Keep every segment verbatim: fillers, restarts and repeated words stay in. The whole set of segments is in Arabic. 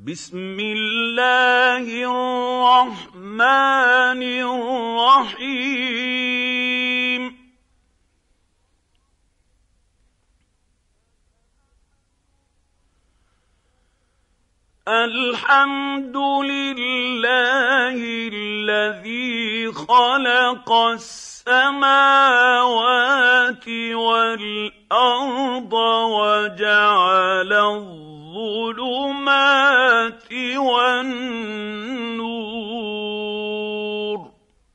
بسم الله الرحمن الرحيم الحمد لله الذي خلق السماوات والأرض وجعل الظلمات والنور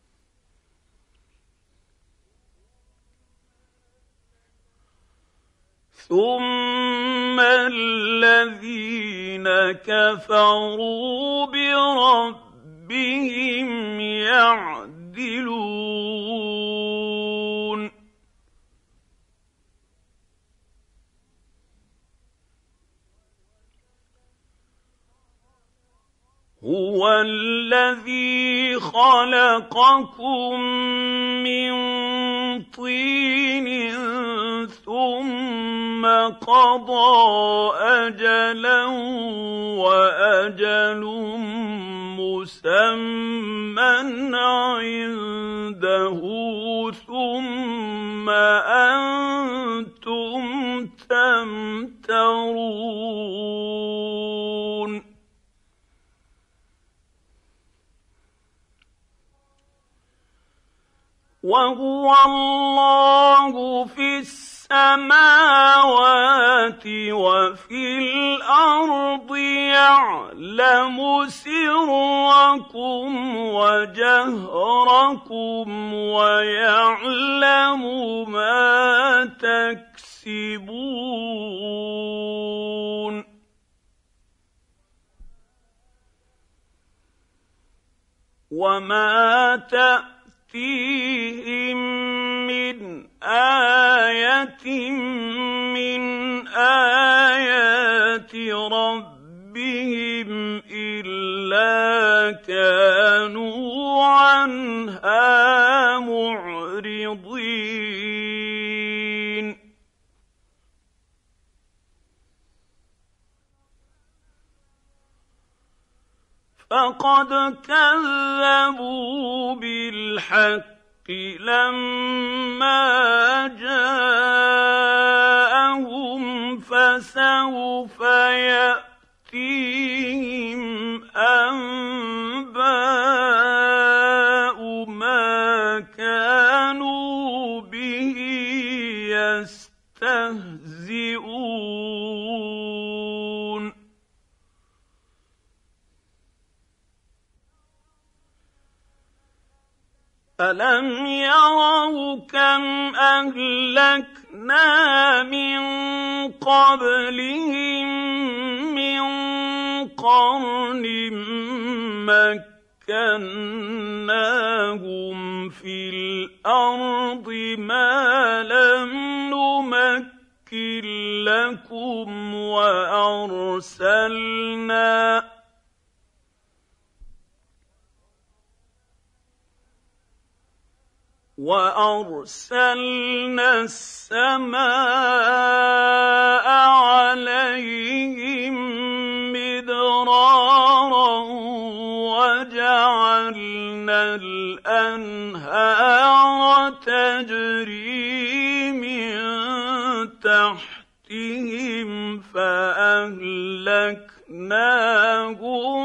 ثم الذين كفروا بربهم يعدلون هو الذي خلقكم من طين ثم قضى أجلا وأجل مسمى عنده ثم أنتم تمترون وهو الله في السماوات وفي الأرض يعلم سركم وجهركم ويعلم ما تكسبون وما تأتون فيهم من آية من آيات ربهم إلا كانوا عنها معرضين فقد كذبوا بالحق لما جاءهم فسوف يأتيهم أنباء ما كانوا به يستهزئون ألم يروا كم أهلكنا من قبلهم من قرن مكناهم في الأرض ما لم نمكن لكم وأرسلنا وأرسلنا السماء عليهم مدرارا وجعلنا الأنهار تجري من تحتهم فأهلكناهم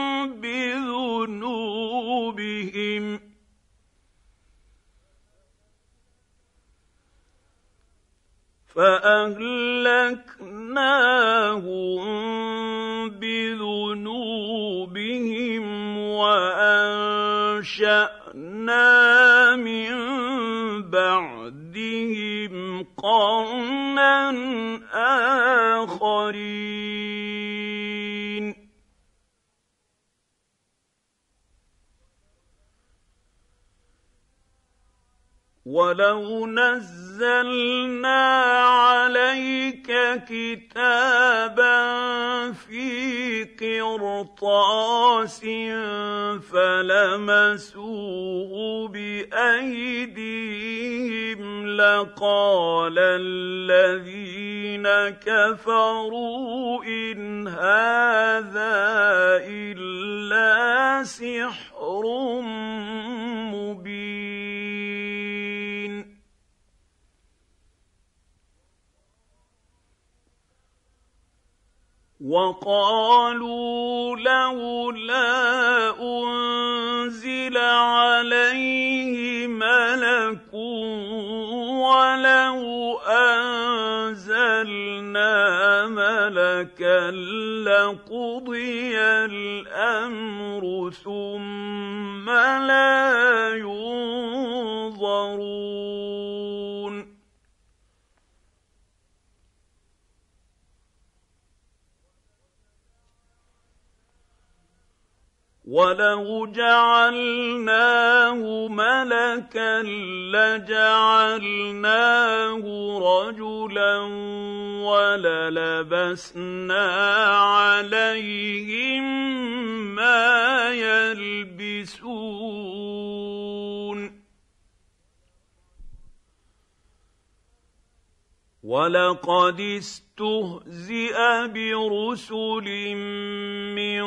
بذنوبهم فأهلكناهم بذنوبهم وأنشأنا من بعدهم قرنا آخرين ولو نزلنا عليك كتابا في قرطاس فلمسوه بأيديهم لقال الذين كفروا إن هذا وقالوا لولا أنزل عليه ملك ولو أنزلنا ملكا لقضي الأمر ثم لا ينظرون ولو جعلناه ملكا لجعلناه رجلا وللبسنا عليهم ما يلبسون ولقد استهزئ برسل من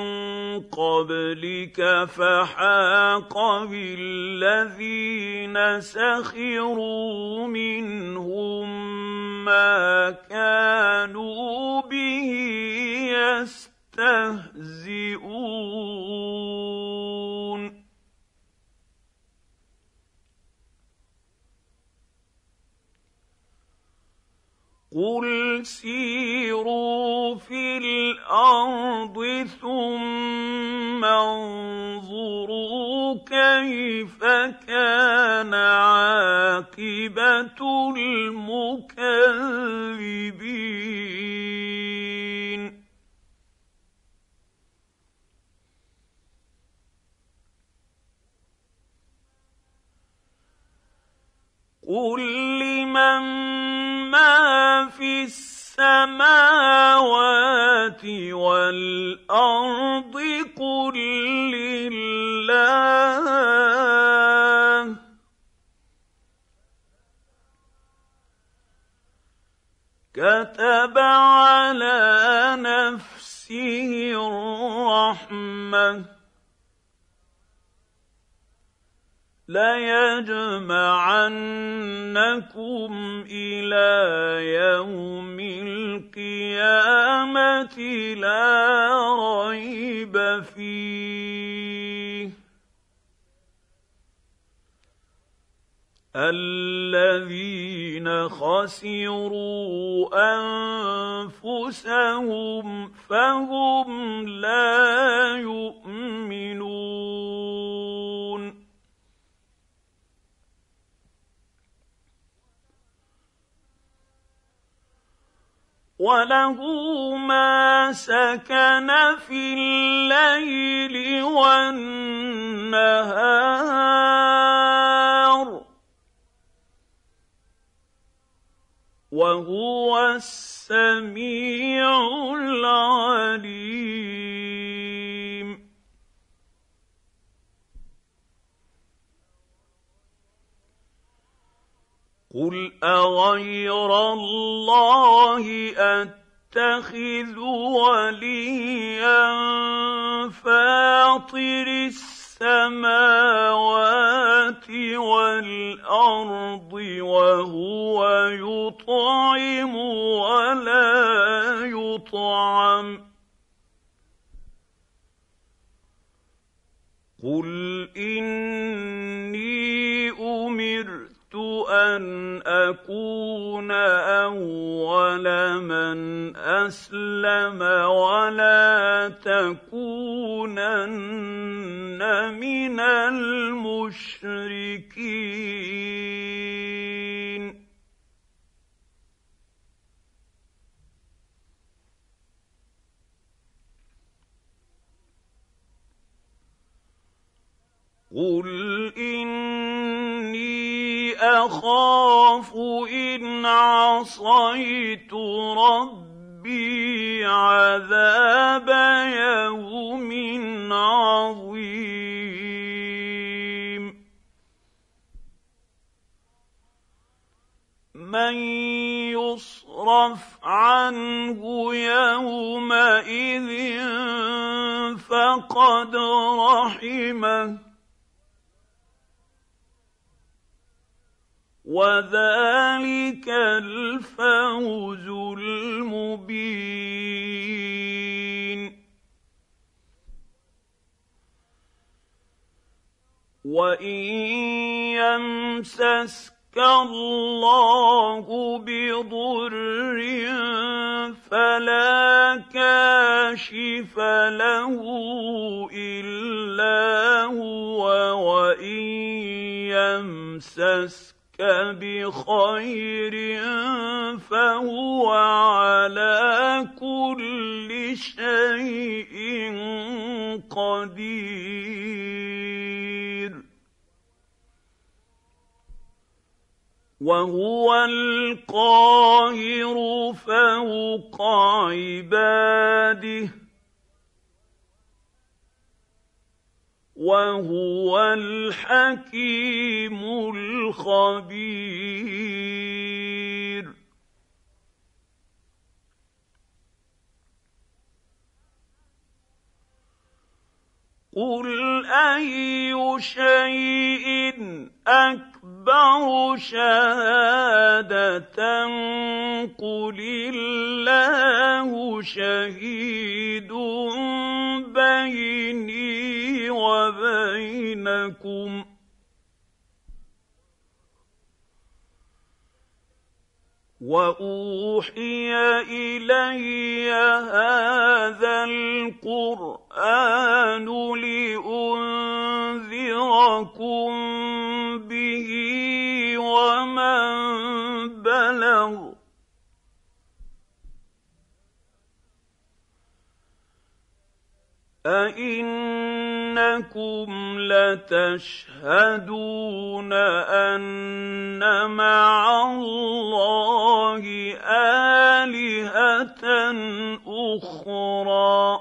قبلك فحاق بالذين سخروا منهم ما كانوا به يستهزئون قل سيروا في الأرض ثم انظروا كيف كان عاقبة المكذبين قل لمن ما في السماوات والأرض قل لله كتب على نفسه الرحمة ليجمعنكم إلى يوم القيامة لا ريب فيه الذين خسروا أنفسهم فهم لا يؤمنون وله ما سكن في الليل والنهار وهو السميع العليم قل أغير الله أتخذ وليا فاطر السماوات والأرض وهو يطعم ولا يطعم قل إني أمرت أن أكون أول من أسلم ولا تكونن من المشركين قل إني أخاف إن عصيت ربي عذاب يوم عظيم من يصرف عنه يومئذ فقد رحمه وذلك الفوز المبين وإن يمسسك الله بضر فلا كاشف له إلا هو وإن يمسسك بخير فهو على كل شيء قدير وهو القاهر فوق عباده وهو الحكيم الخبير قل أي شيء أكبر شهادة قل الله شهيد بيني وبينكم وأوحي إلي هذا القرآن لأنذركم به ومن بلغ أئنكم لتشهدون أن مع الله آلهة أخرى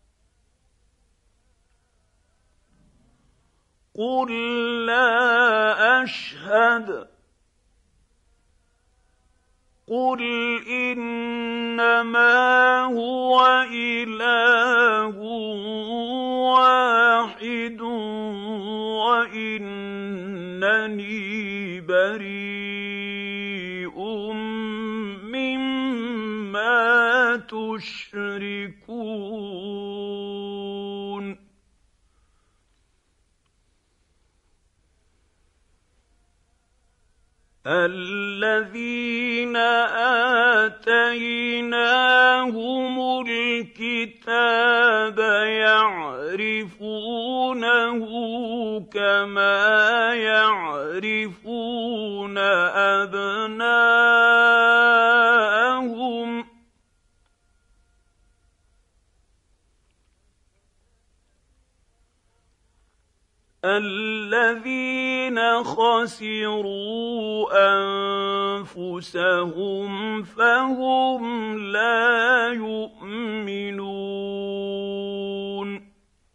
قل لا أشهد قل إنما هو إله واحد وإنني بريء مما تشركون الذين آتيناهم الكتاب يعرفونه كما يعرفون أبناءهم الذين خسروا أنفسهم فهم لا يؤمنون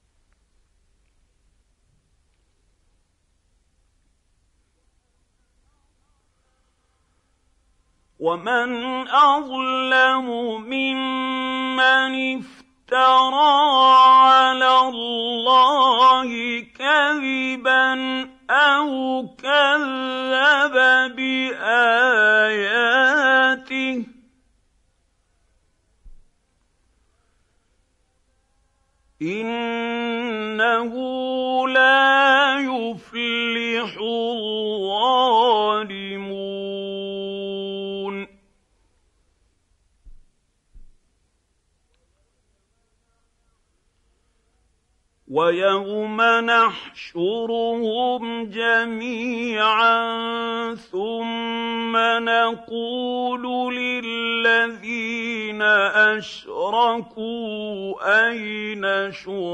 ومن أظلم ممن افترى على الله كذبا أو كذب بآياته إنه لا يفلح الظالمون ويوم نحشرهم جميعا ثم نقول للذين أشركوا أين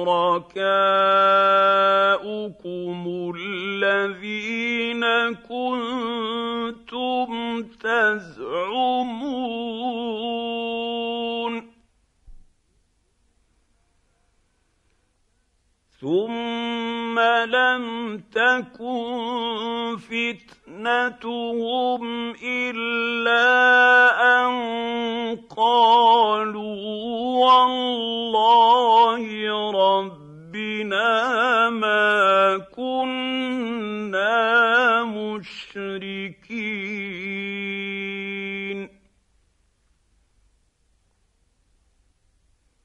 شركاؤكم الذين كنتم تزعمون ثم لم تكن فتنتهم إلا أن قالوا والله ربنا ما كنا مشركين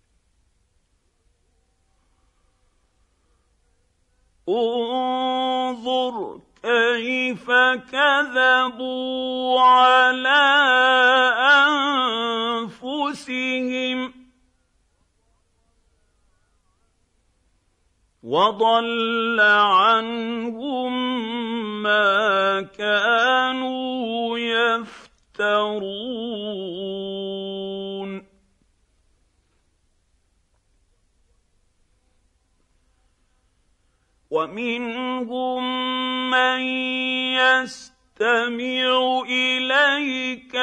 انظر انظر كيف كذبوا على أنفسهم وضل عنهم ما كانوا يفترون ومنهم من يستمع إليك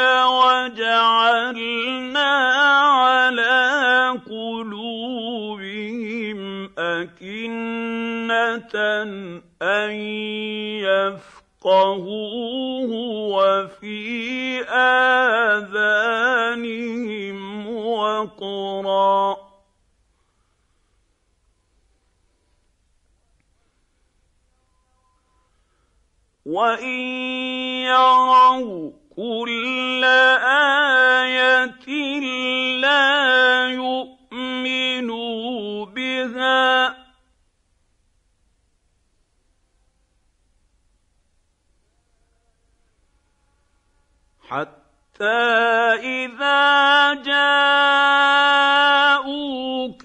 وجعلنا على قلوبهم أكنة أن يفقهوه وفي آذانهم وقرا وإن يروا كل آية لا يؤمنوا بها حتى إذا جاءوك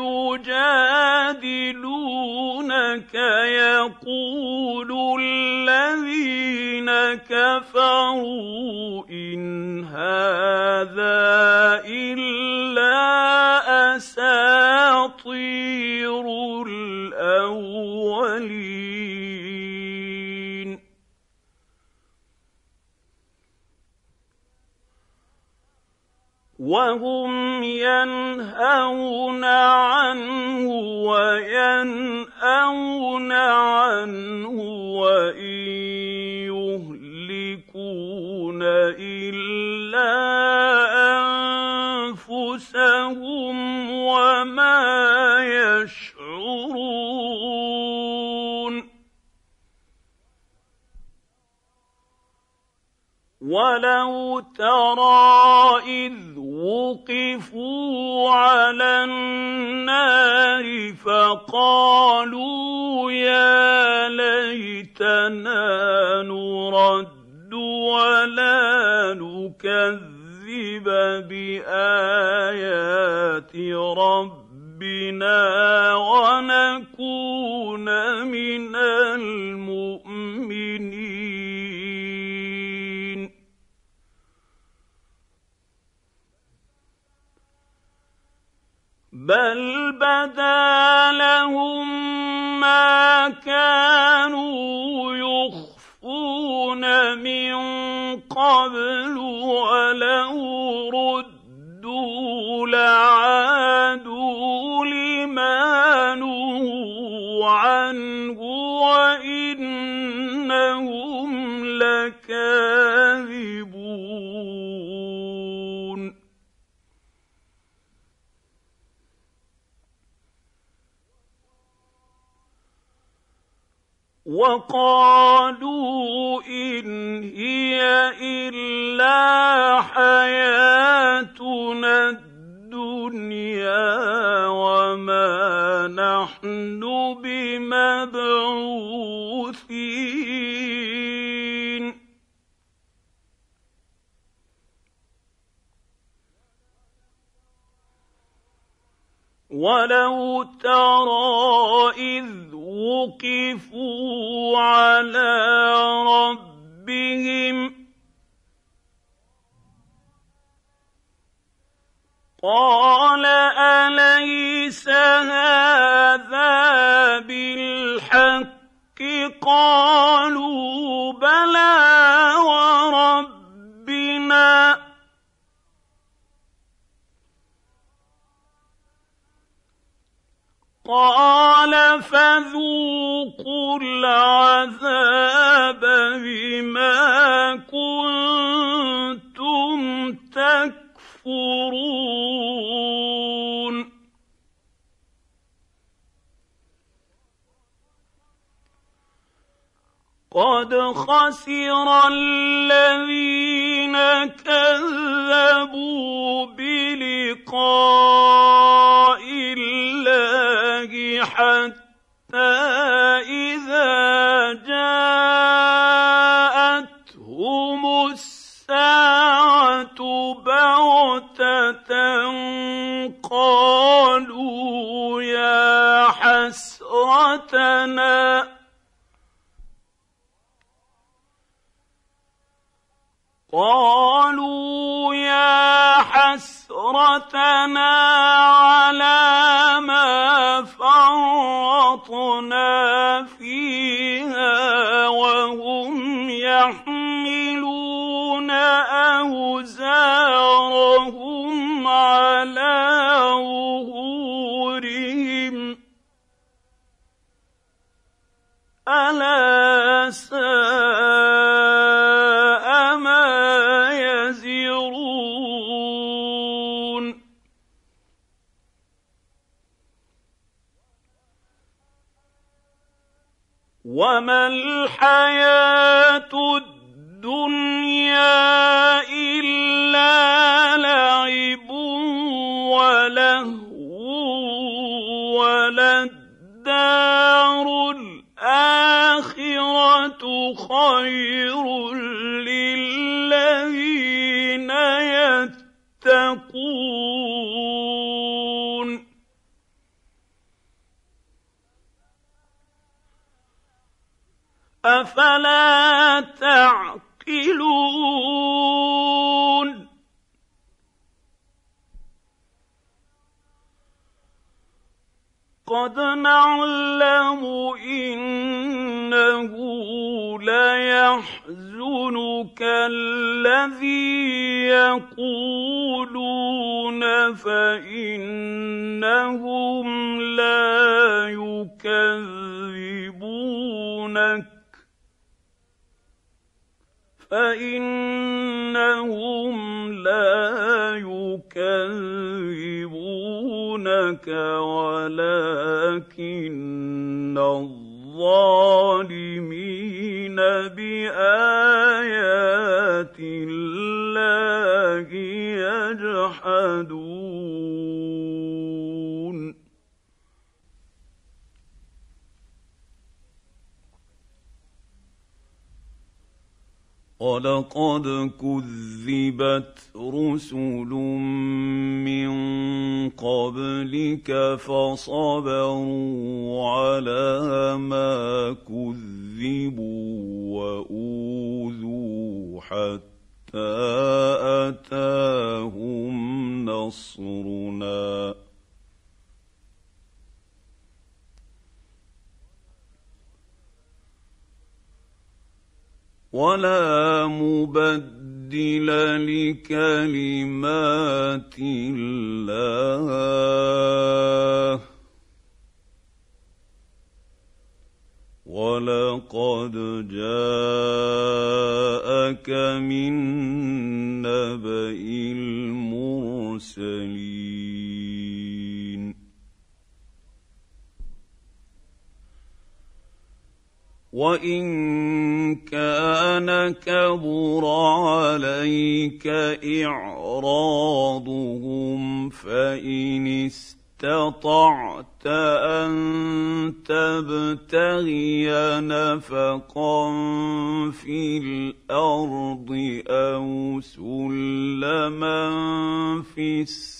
يجادلونك يقول الذين كفروا إن هذا إلا أساطير الأولين وهم ينهون عنه وينأون عنه وإن يهلكون إلا أنفسهم وما يشعرون ولو ترى إذ وقفوا على النار فقالوا يا ليتنا نرد ولا نكذب بآيات ربنا ونكون من المؤمنين بل بدا لهم ما كانوا يخفون من قبل ولو ردوا لعادوا لما نهوا عنه وإنهم لكاذبون وقالوا إن هي إلا حياتنا الدنيا وما نحن بمبعوثين ولو ترى إذ وقفوا على ربهم قال أليس هذا بالحق قالوا بلى وربنا قال فذوقوا العذاب بما كنتم تكفرون قد خسر الذين كذبوا بلقاء الله حتى إذا جاءوا قالوا يا حسرتنا قالوا يا حسرتنا على ما فرطنا فيها وهم يحملون أوزارهم على ظهورهم ألا ساء ما يزرون وما الحياة الدنيا إلا لعب ولهو وللدار الآخرة خير للذين يتقون أفلا تعقلون قد نعلم إنه ليحزنك الذي يقولون فإنهم لا يكذبونك فإنهم لا يكذبونك ولكن الظالمين بآيات الله يجحدون ولقد كذبت رسل من قبلك فصبروا على ما كذبوا وأوذوا حتى أتاهم نصرنا ولا مبدل لكلمات الله ولقد جاءك من نبأ المرسلين وإن كان كبر عليك إعراضهم فإن استطعت أن تبتغي نفقا في الأرض أو سلما في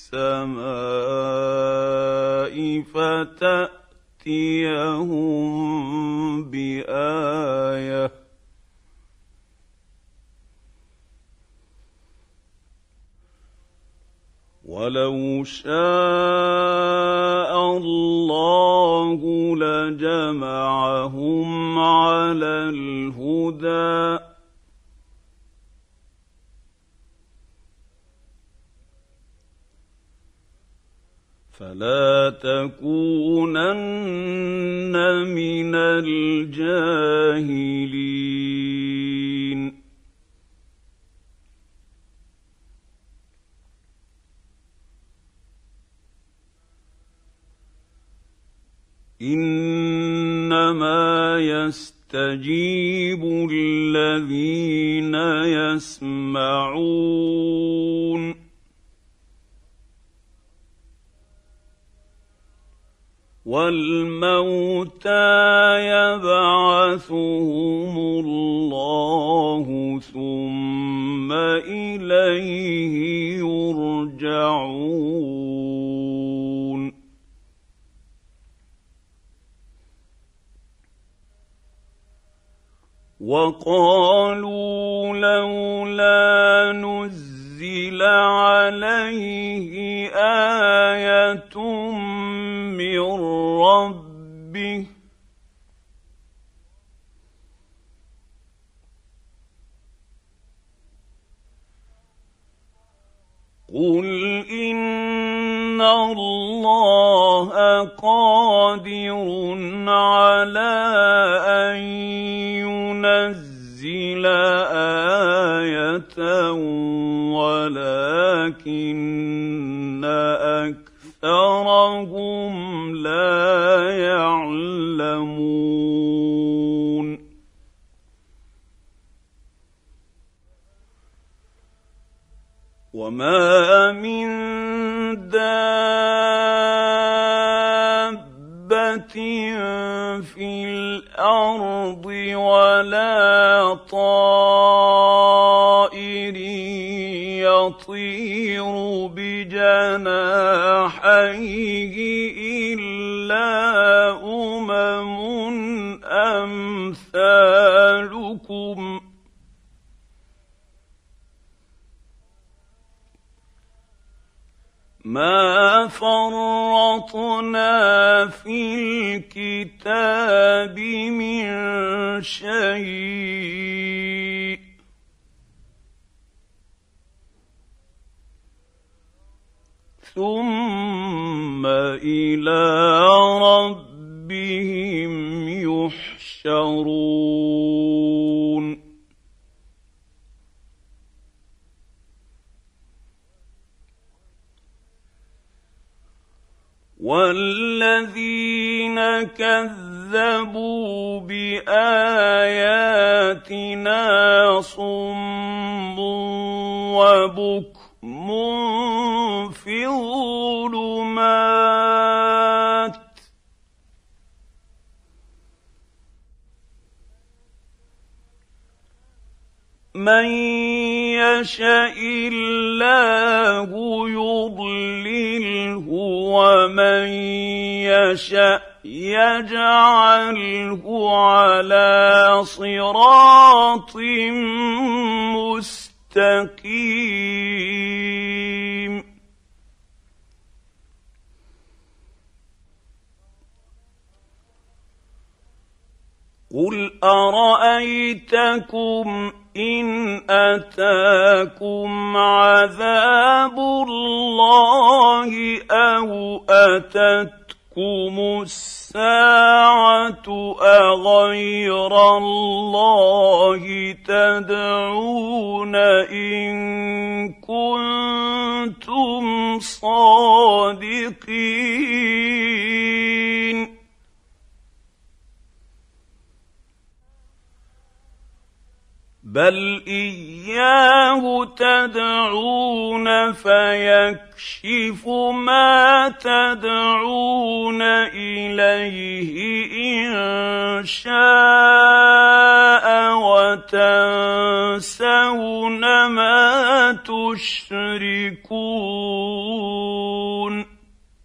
السماء فتأتيهم بآية ولو شاء الله لجمعهم على الهدى فلا تكونن من الجاهلين إنما يستجيب الذين يسمعون والموتى يبعثهم الله ثم إليه يرجعون وقالوا لولا نزل عليه آية من ربه قل إن الله قادر على أن ينزل آية ولكن أكثرهم لا يعلمون وما من دابة في الأرض ولا طائر يطير بجناحيه إلا أمم أمثالكم ما فرطنا في الكتاب من شيء ثم إلى ربهم يحشرون والذين كذبوا بآياتنا صم وبكم في الظلمات من يشاء الله يضلله ومن يشاء يجعله على صراط مستقيم قل أرأيتكم إن أتاكم عذاب الله أو أتتكم الساعة أغير الله تدعون إن كنتم صادقين بل إياه تدعون فيكشف ما تدعون إليه إن شاء وتنسون ما تشركون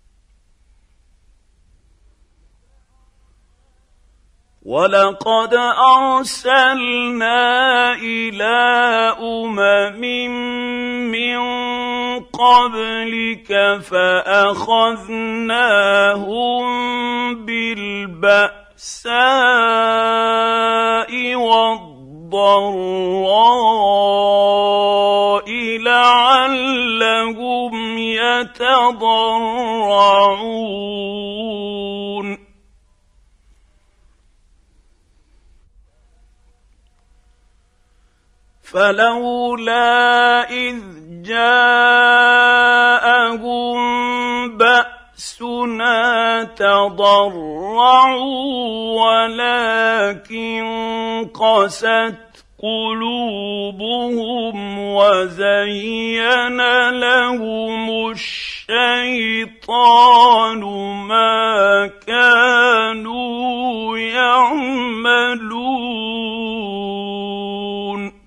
ولقد أرسلنا إلى أمم من قبلك فأخذناهم بالبأساء والضراء لعلهم يتضرعون فلولا إذ جاءهم بأسنا تضرعوا ولكن قست قلوبهم وزين لهم الشيطان ما كانوا يعملون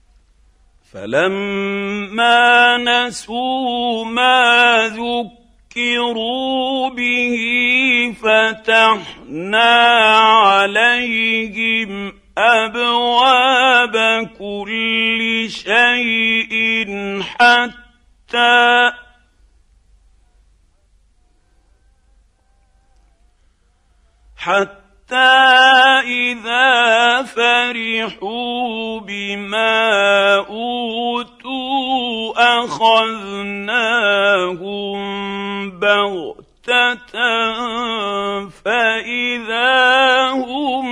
فلما نسوا ما ذكروا ذكروا به فتحنا عليهم أبواب كل شيء حتى حتى إذا فرحوا بما أوتوا أخذناهم بغتة فإذا هم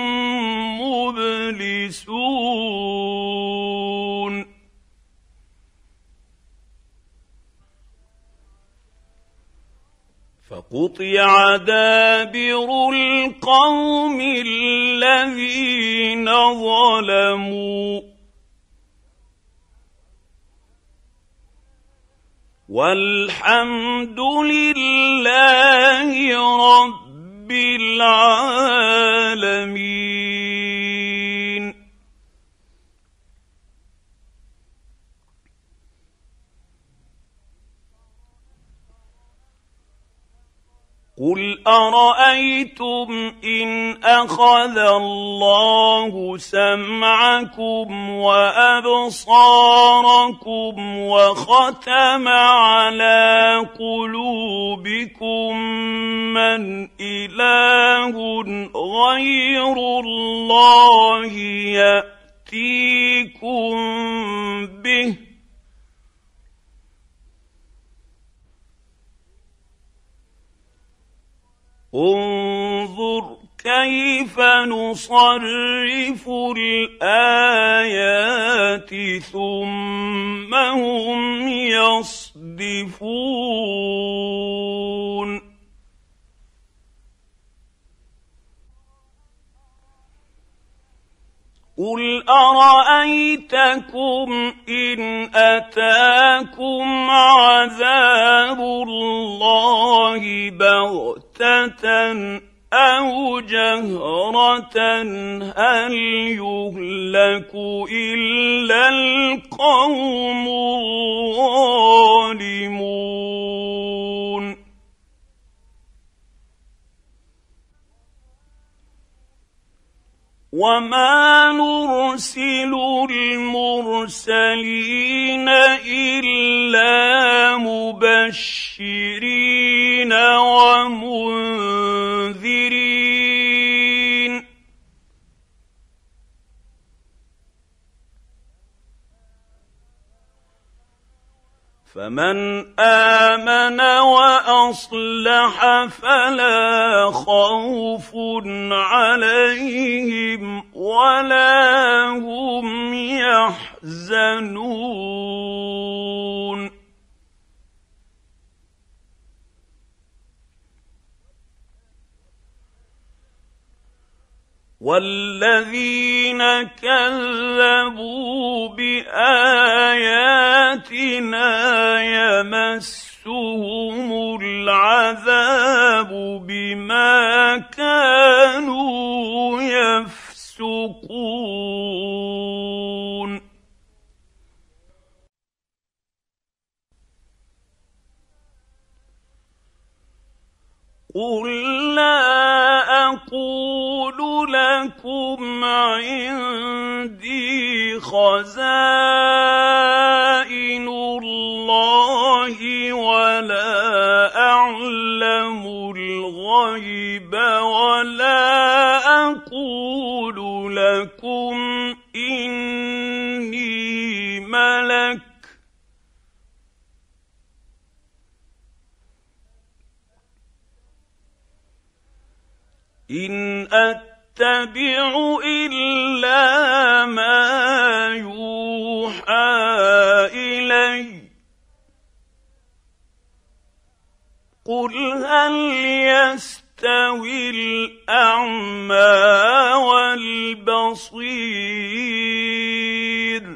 مبلسون فقطع دابر القوم الذين ظلموا والحمد لله رب العالمين. قل أرأيتم إن أخذ الله سمعكم وأبصاركم وختم على قلوبكم من إله غير الله يأتيكم به انظر كيف نصرف الآيات ثم هم يصدفون. قل أرأيتكم إن أتاكم عذاب الله بغتة أو جهرة هل يهلك إلا القوم الظالمون. وما نرسل المرسلين إلا مبشرين ومنذرين فمن آمن وأصلح فلا خوف عليهم ولا هم يحزنون. والذين كذبوا بآياتنا يمسهم العذاب بما كانوا يفسقون. قل لا أقول لكم عندي خزائن الله ولا أعلم الغيب ولا أقول لكم إني ملك إن أتبع إلا ما يوحى إلي قل هل يستوي الأعمى والبصير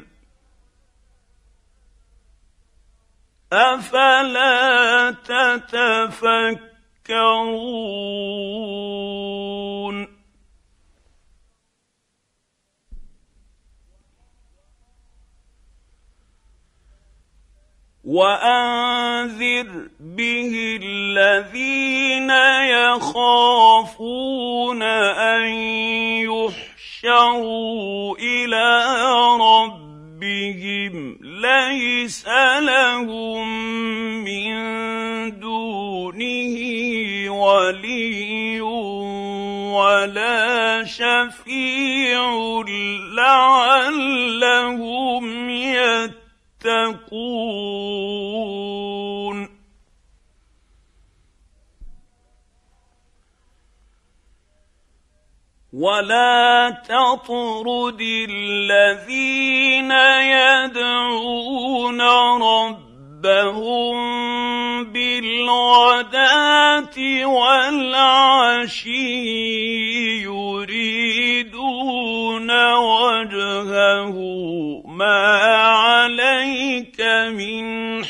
أفلا تتفكرون. وأنذر به الذين يخافون أن يحشروا إلى ربهم ليس لهم من دونه ولي ولا شفيع لعلهم يتقون ولا تطرد الذين يدعون ربهم بالغداة والعشي يريدون وجهه ما عليك من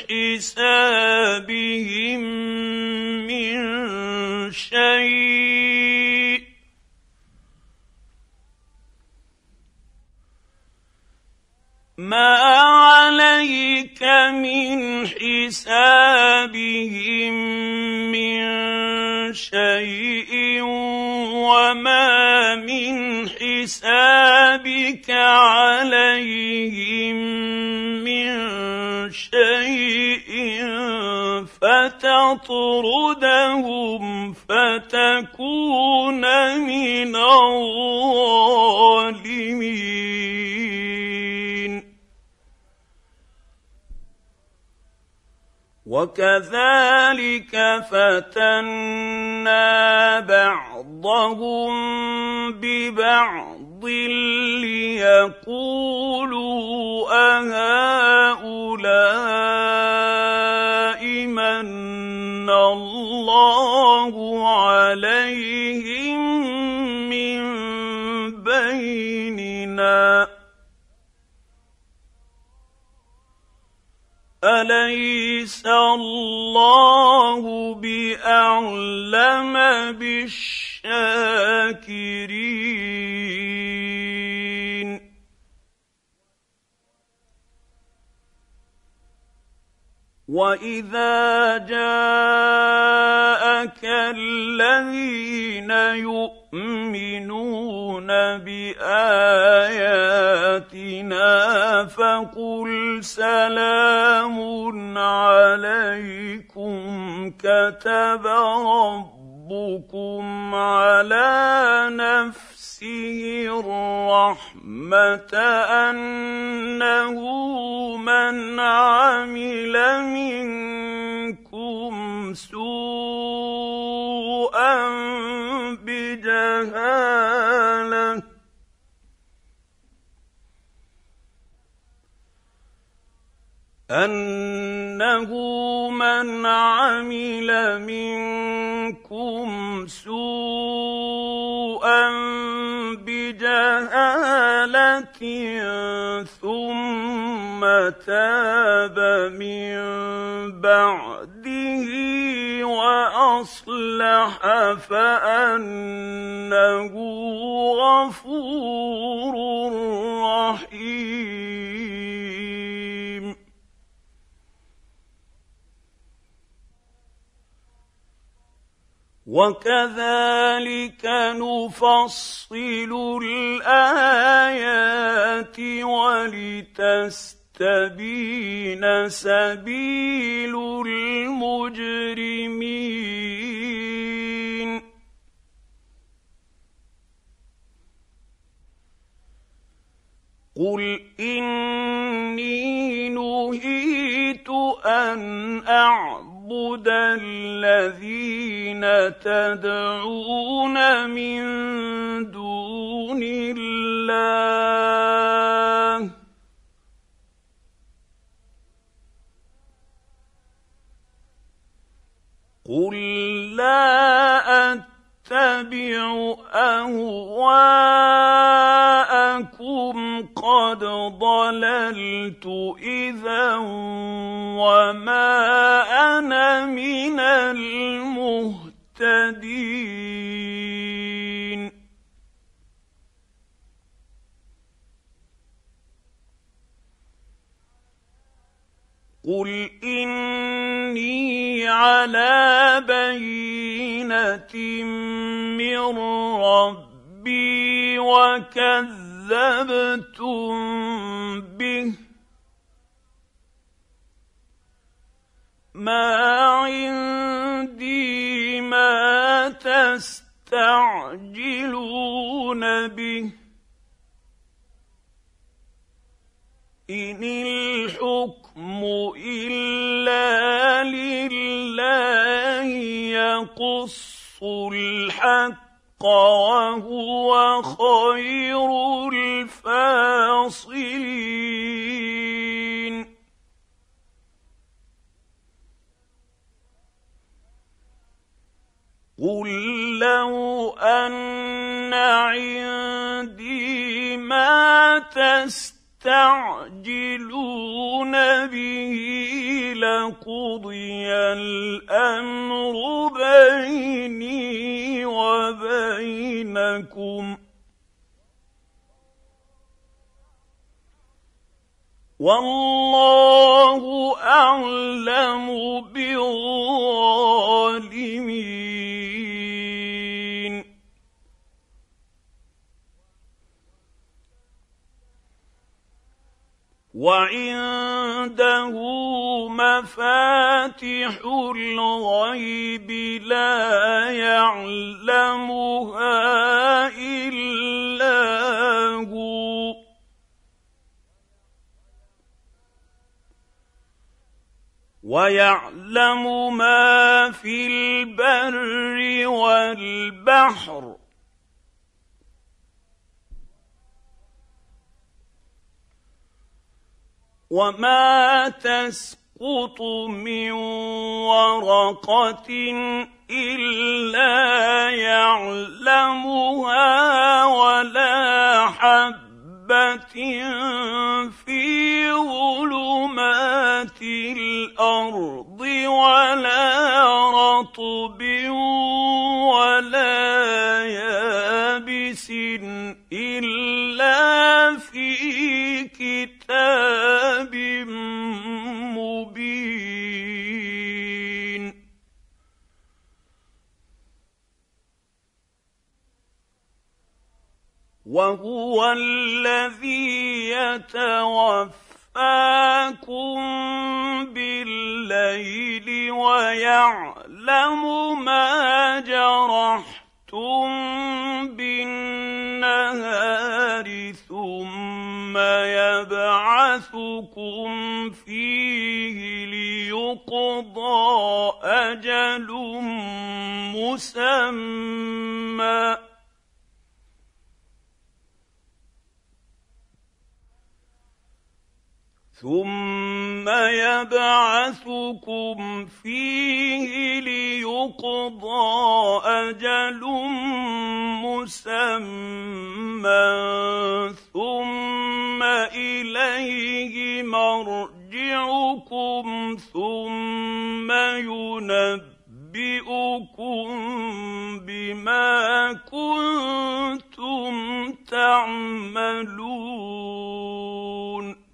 حسابهم من شيء ما عليك من حسابهم من شيء وما من حسابك عليهم من شيء فتطردهم فتكون من الظالمين وكذلك فتنا بعضهم ببعض ليقولوا أهؤلاء من الله عليهم من بيننا أليس الله بأعلم بالشاكرين وإذا جاءك الذين يؤمنون بآياتنا فقل سلام عليكم كتب ربكم على نفسه الرحمة أنه من عمل منكم سوءا بجهالة أنه من عمل منكم سوءا بجهالة ثم تاب من بعده وأصلح فأنه غفور رحيم وكذلك نفصل الآيات ولتستبين سبيل المجرمين قل إني نهيت أن أعبد أعبد الذين تدعون من دون الله قل لا أتبع أهواءكم قد ضللت إذا وما أنا من المهتدين قل إني على بينة من ربي وكذبتم به ما عندي ما تستعجلون به إن الحكم إلا لله يقص الحق وهو خير الفاصلين قل لو أن عندي ما تستعجلون به لقضي الأمر بيني وبينكم والله أعلم بالظالمين وعنده مفاتح الغيب لا يعلمها إلا هو ويعلم ما في البر والبحر وما تسقط من ورقة إلا يعلمها ولا حبة في ظلمات الأرض ولا رطب ولا يابس إلا في كتاب مبين وهو الذي يتوفاكم بالليل ويعلم ما جرحتم بالنهار ثم يبعثكم فيه ليقضى أجل مسمى ثم يبعثكم فيه ليقضى أجل مسمى ثم إليه مرجعكم ثم ينبئكم بما كنتم تعملون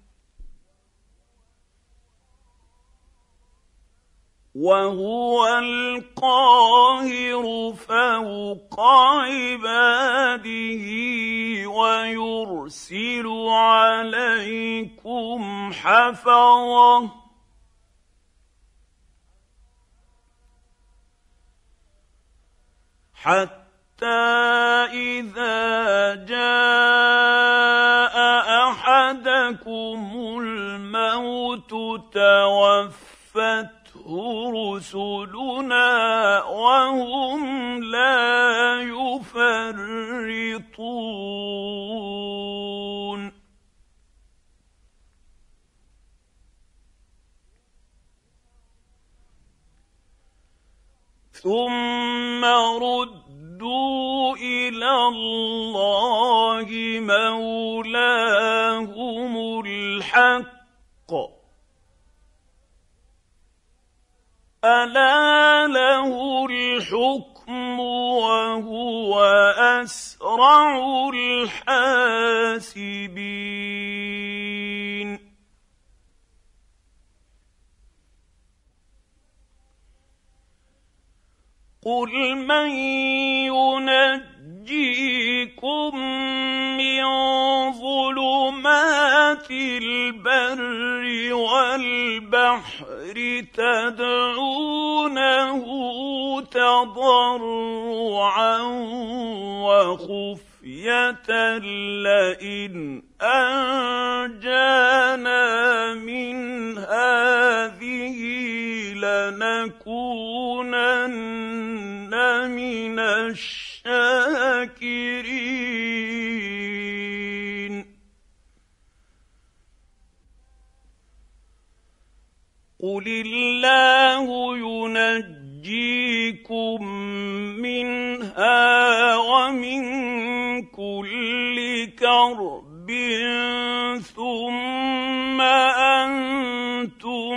وهو القاهر فوق عباده ويرسل عليكم حفظة حتى إذا جاء أحدكم الموت توفت رسلنا وهم لا يفرطون ثم ردوا إلى الله مولاهم الحق ألا له الحكم وهو أسرع الحاسبين قل من ينجيكم من ظلمات البر والبحر تدعونه تضرعا وخفية لئن أنجانا من هذه لنكونن من الشاكرين قل الله ينجيكم منها ومن كل كرب ثم أنتم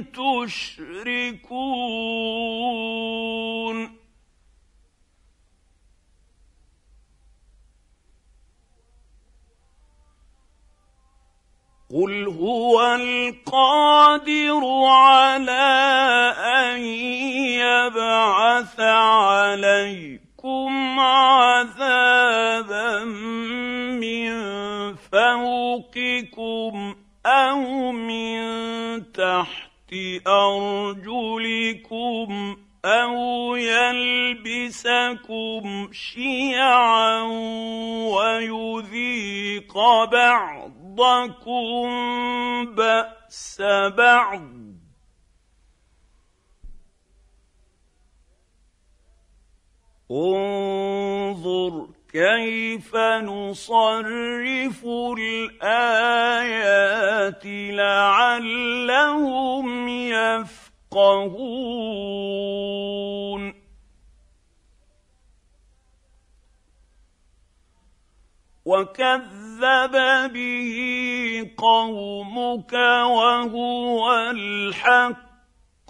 تشركون قل هو القادر على أن يبعث عليكم عذابا من فوقكم أو من تحت أرجلكم أو يلبسكم شيعا ويذيق بعضكم بأس بعض انظر كيف نصرف الآيات لعلهم يفقهون وكذب به قومك وهو الحق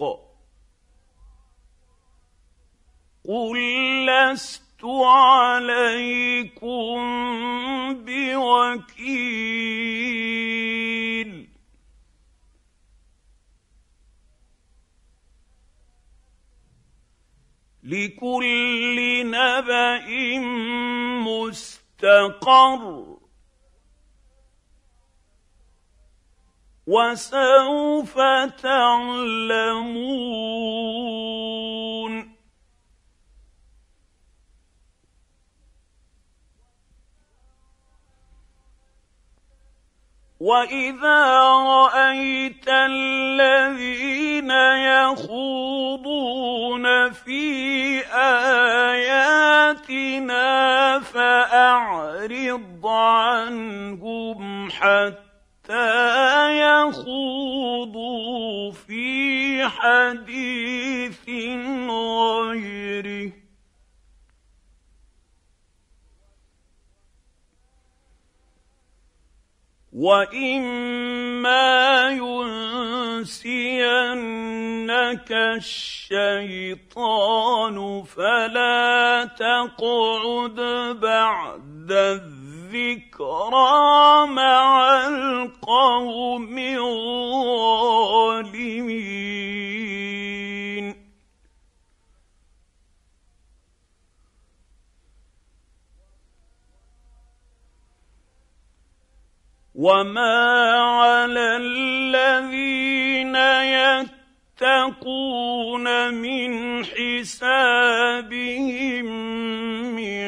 قل لست عليكم بوكيل لكل نبأ مستقر وسوف تعلمون وإذا رأيت الذين يخوضون في آياتنا فأعرض عنهم حتى يخوضوا في حديث غيره وإما ينسينك الشيطان فلا تقعد بعد الذكرى مع القوم الظالمين وما على الذين يتقون من حسابهم من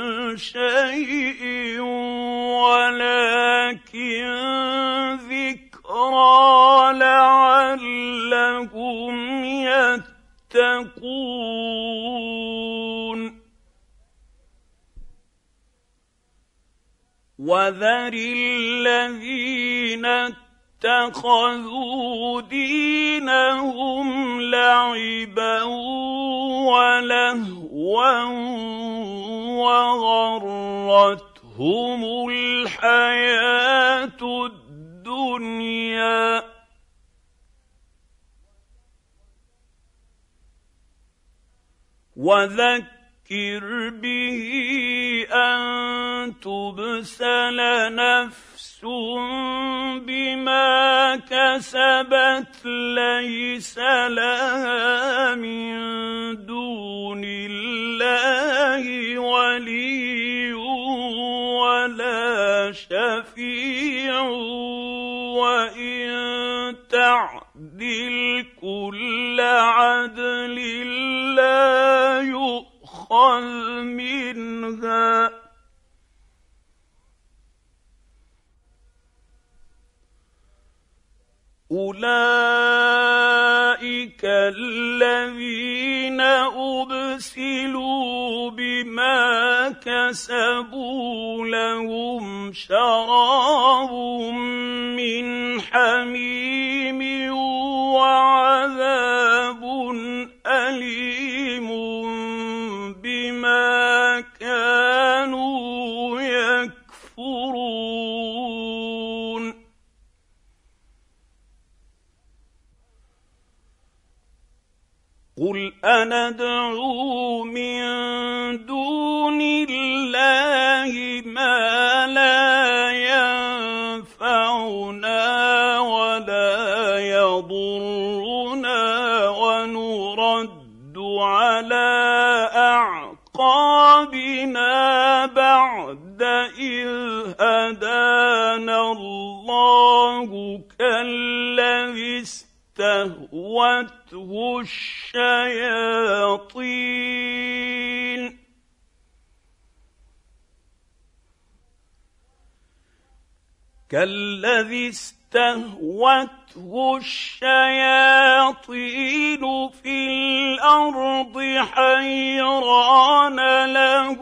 شيء ولكن ذكرى لعلهم يتقون وذر الذين اتخذوا دينهم لعبا ولهوا وغرتهم الحياة الدنيا وذكر فذكر به أن تبسل نفس بما كسبت ليس لها من دون الله ولي ولا شفيع وإن تعدل كل عدل لا يؤخذ منها أولئك الذين أبسلوا بما كسبوا لهم شراب من حميم وعذاب أليم بما كانوا يكفرون قل أندعو من دون الله ما لا ينفعنا ولا يضرنا ونرد على أعقابنا بعد إذ هدانا الله كالذي استهوته الشياطين كالذي استهوته الشياطين في الأرض حيران له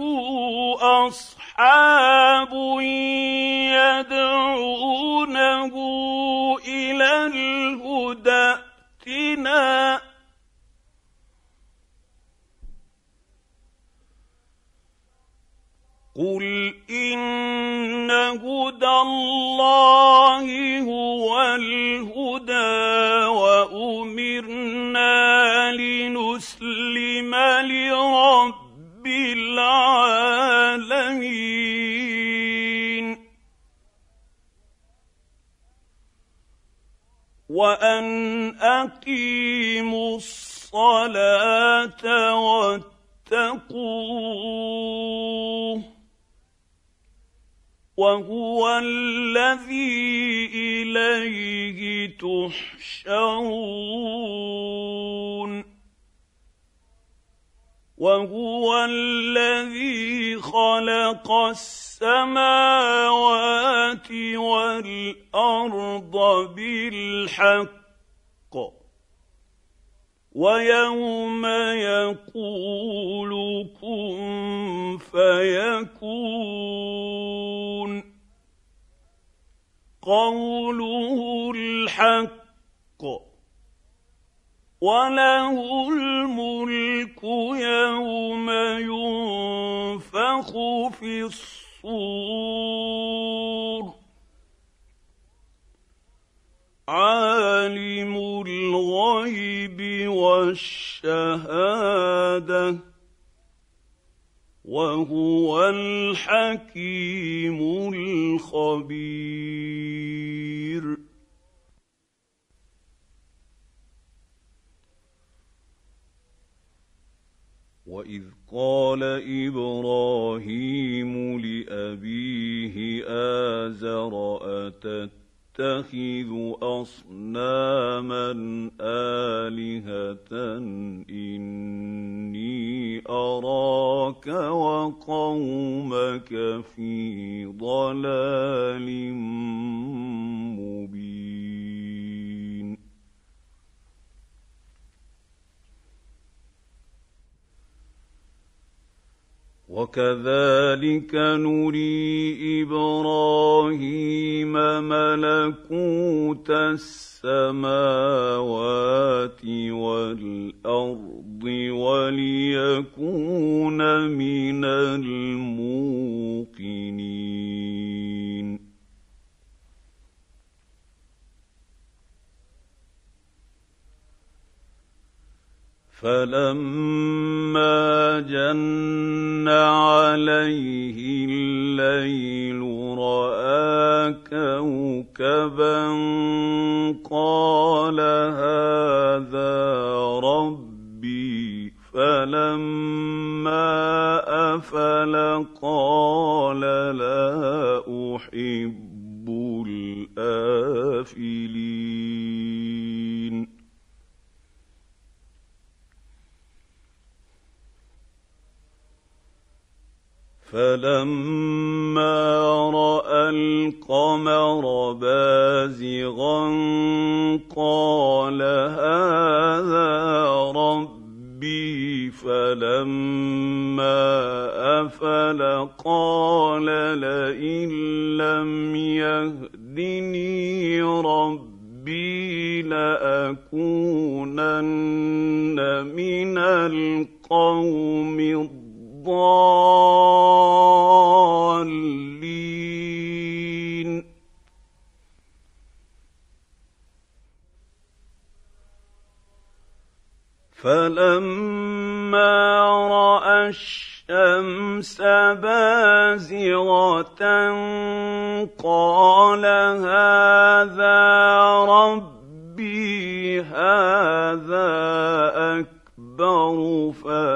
أصحاب يدعونه إلى الهدى ائتنا قل إن هدى الله هو الهدى وأمرنا لنسلم لرب العالمين وأن أقيموا الصلاة واتقوه وهو الذي إليه تحشرون وهو الذي خلق السماوات والأرض بالحق ويوم يقول كن فيكون قوله الحق وله الملك يوم ينفخ في الصور عالم الغيب والشهادة وهو الحكيم الخبير وإذ قال إبراهيم لأبيه آزر أتتخذ أصناما آلهة إني أراك وقومك في ضلال مبين وكذلك نري إبراهيم ملكوت السماوات والأرض وليكون من الموقنين فلما جن عليه الليل رأى كوكبا قال هذا ربي فلما أفل قال لا أحب الآفلين فلما رأى القمر بازغا قال هذا ربي فلما أفل قال لئن لم يهدني ربي لأكونن من القوم الضالين فلما رأى الشمس بازغة قال هذا ربي هذا أكبر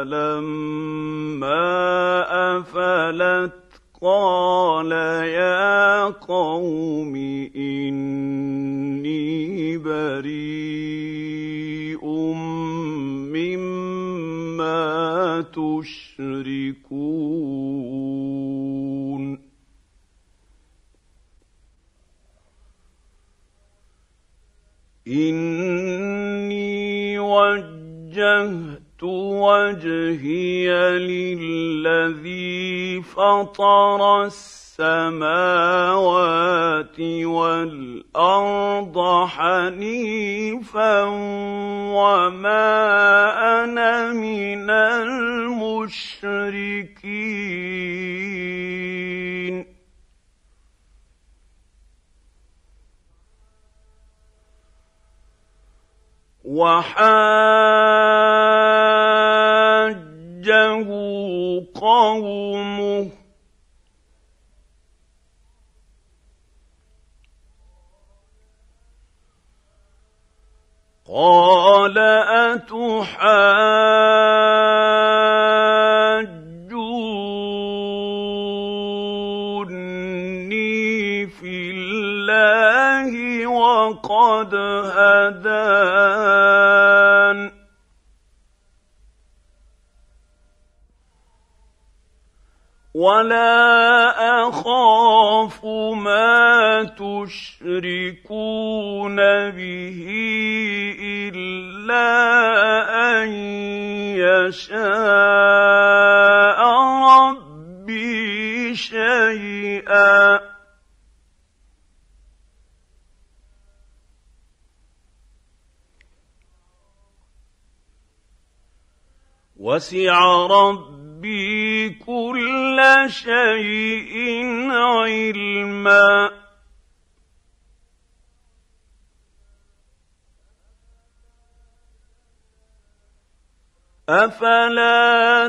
فلما أفلت قال يا قوم إني بريء مما تشركون إني وجهت وجهي للذي فطر السماوات والأرض حنيفا وما أنا من المشركين وحاجه قومه قال أتحاجوني في الله وقد هدان ولا أخاف ما تشركون به إلا أن يشاء ربي شيئا وسع ربي كل شيء علما أفلا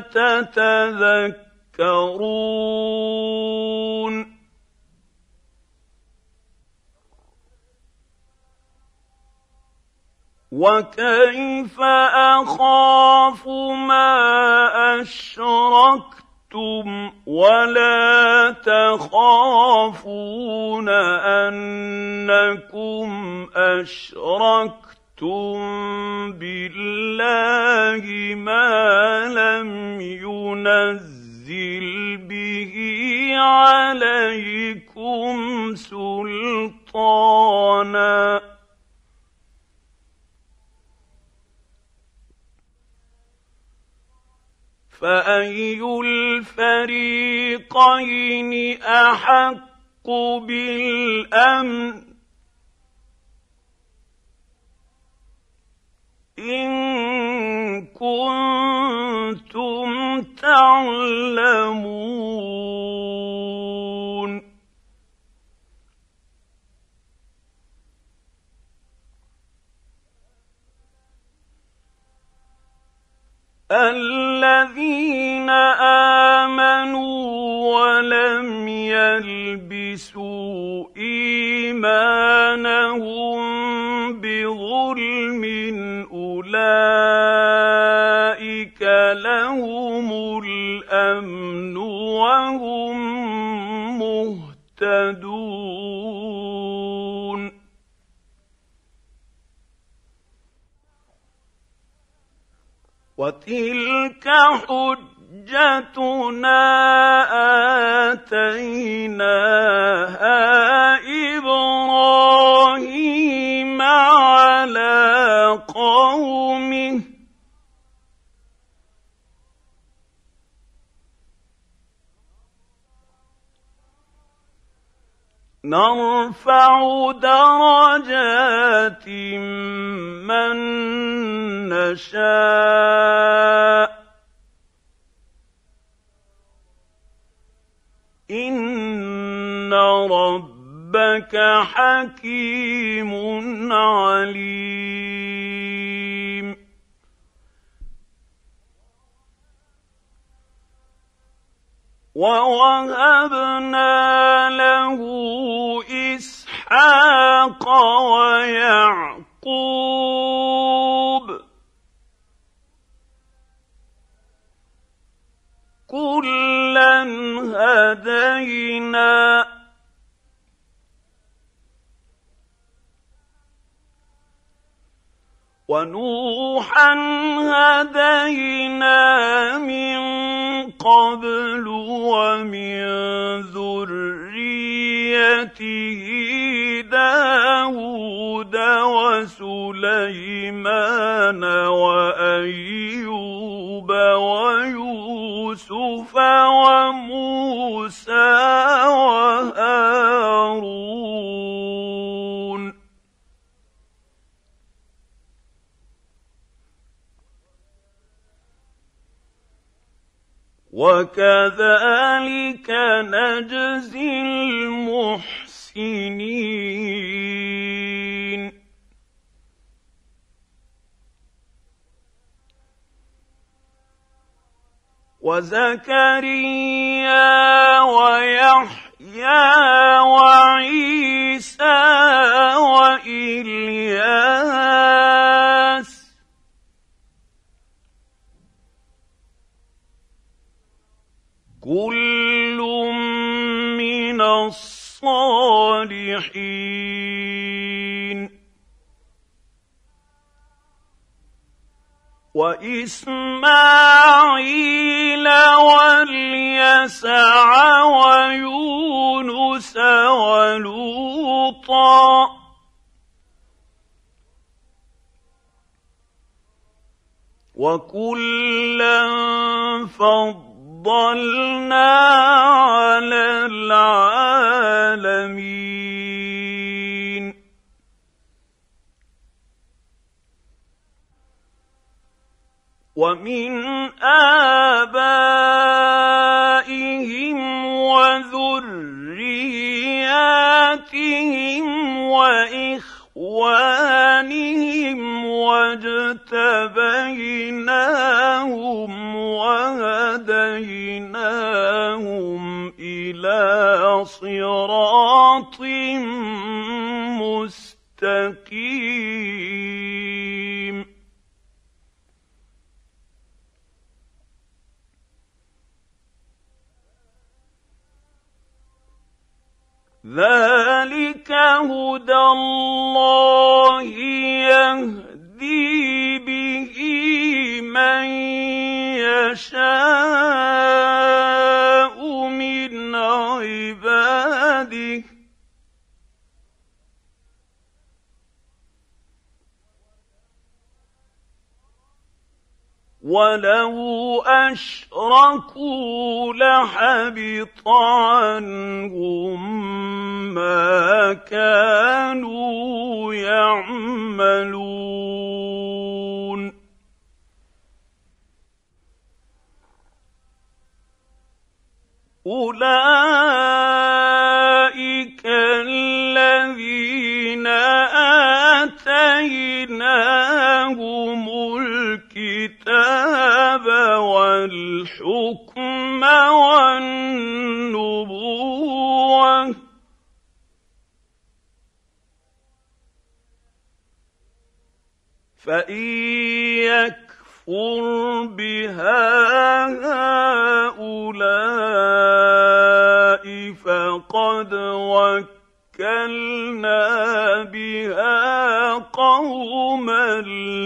تتذكرون وكيف أخاف ما أشركتم ولا تخافون أنكم أشركتم بالله ما لم ينزل به عليكم سلطانا فأي الفريقين أحق بالأمن إن كنتم تعلمون الذين آمنوا ولم يلبسوا إيمانهم بظلم أولئك لهم الأمن وهم مهتدون وتلك حجتنا آتيناها إبراهيم على قومه نرفع درجات من نشاء إن ربك حكيم عليم ووهبنا له إسحاق ويعقوب كلا هدينا ونوحا هدينا من قبل ومن ذريته داود وسليمان وأيوب ويوسف وموسى وهارون وكذلك نجزي المحسنين وزكريا ويحيى وعيسى وإلياس كل من الصالحين وإسماعيل واليسع ويونس ولوطا وكلا فضلنا على العالمين ومن آبائهم وذرياتهم وإخوانهم واجتبيناهم وهديناهم إلى صراط مستقيم ذلك هدى الله يهدي به من يشاء من عباده ولو أشركوا لحبط عنهم ما كانوا يعملون أولئك الذين آتيناهم الكتاب فإن يكفر بها هؤلاء فقد وكلنا بها قوما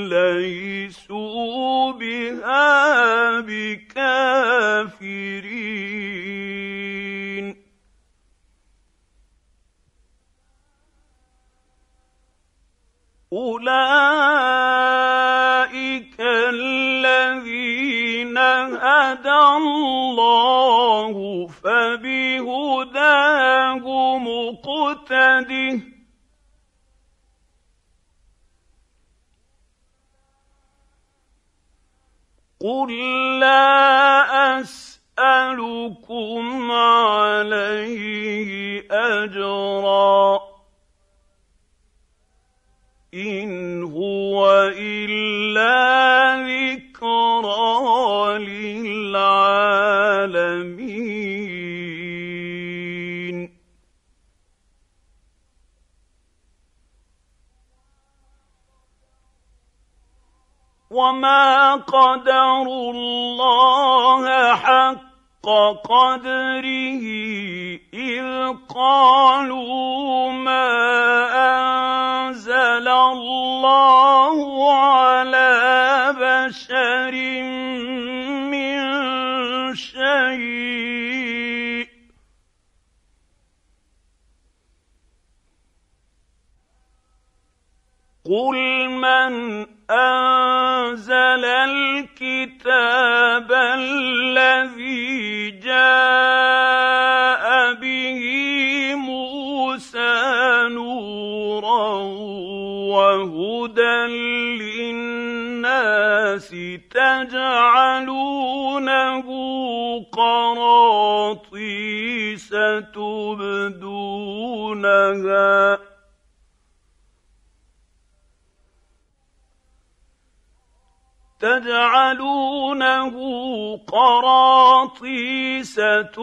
ليسوا بها بكافرين. أولئك الذين هدى الله فبهداه مقتده قل لا أسألكم عليه أجرا إن هو إلا ذكرى للعالمين. وما قدروا الله حق قدره إذ قالوا ما أنزل الله على بشر من شيء قل من أنزل الكتاب الذي جاء به موسى نورا وهدى للناس تجعلونه قراطيس تبدونها تجعلونه قراطيس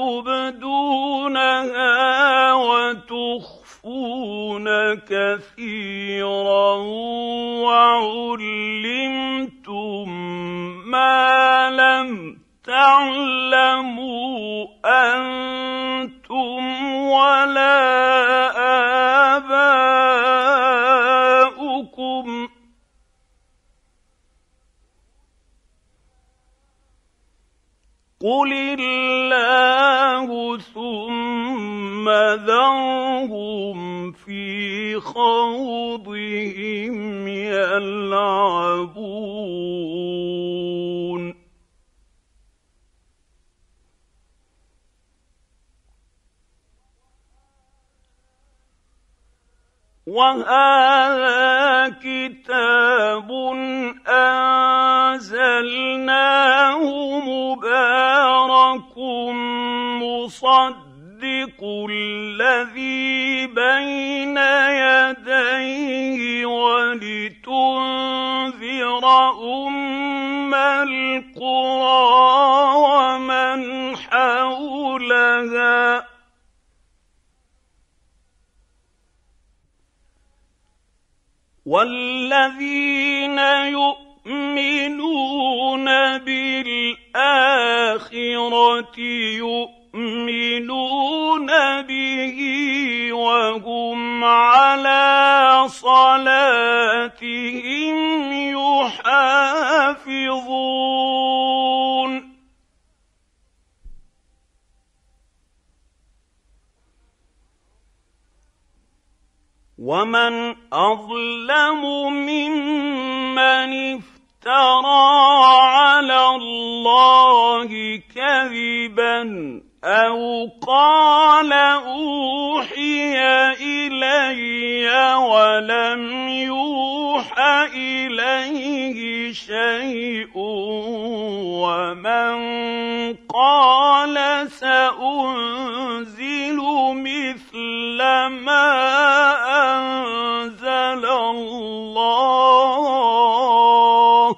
تبدونها وتخفون كثيرا وعلمتم ما لم تعلموا أنتم ولا آباؤكم قل الله ثم ذرهم في خوضهم يلعبون. وهذا كتاب أنزلناه مبارك مصدق الذي بين يديه ولتنذر أم القرى ومن حولها والذين يؤمنون بالآخرة يؤمنون به وهم على صلاتهم يحافظون. ومن أظلم ممن افترى على الله كذبا أو قال أوحي إلي ولم يوح إليه شيء ومن قال سأنزل مثل ما أنزل الله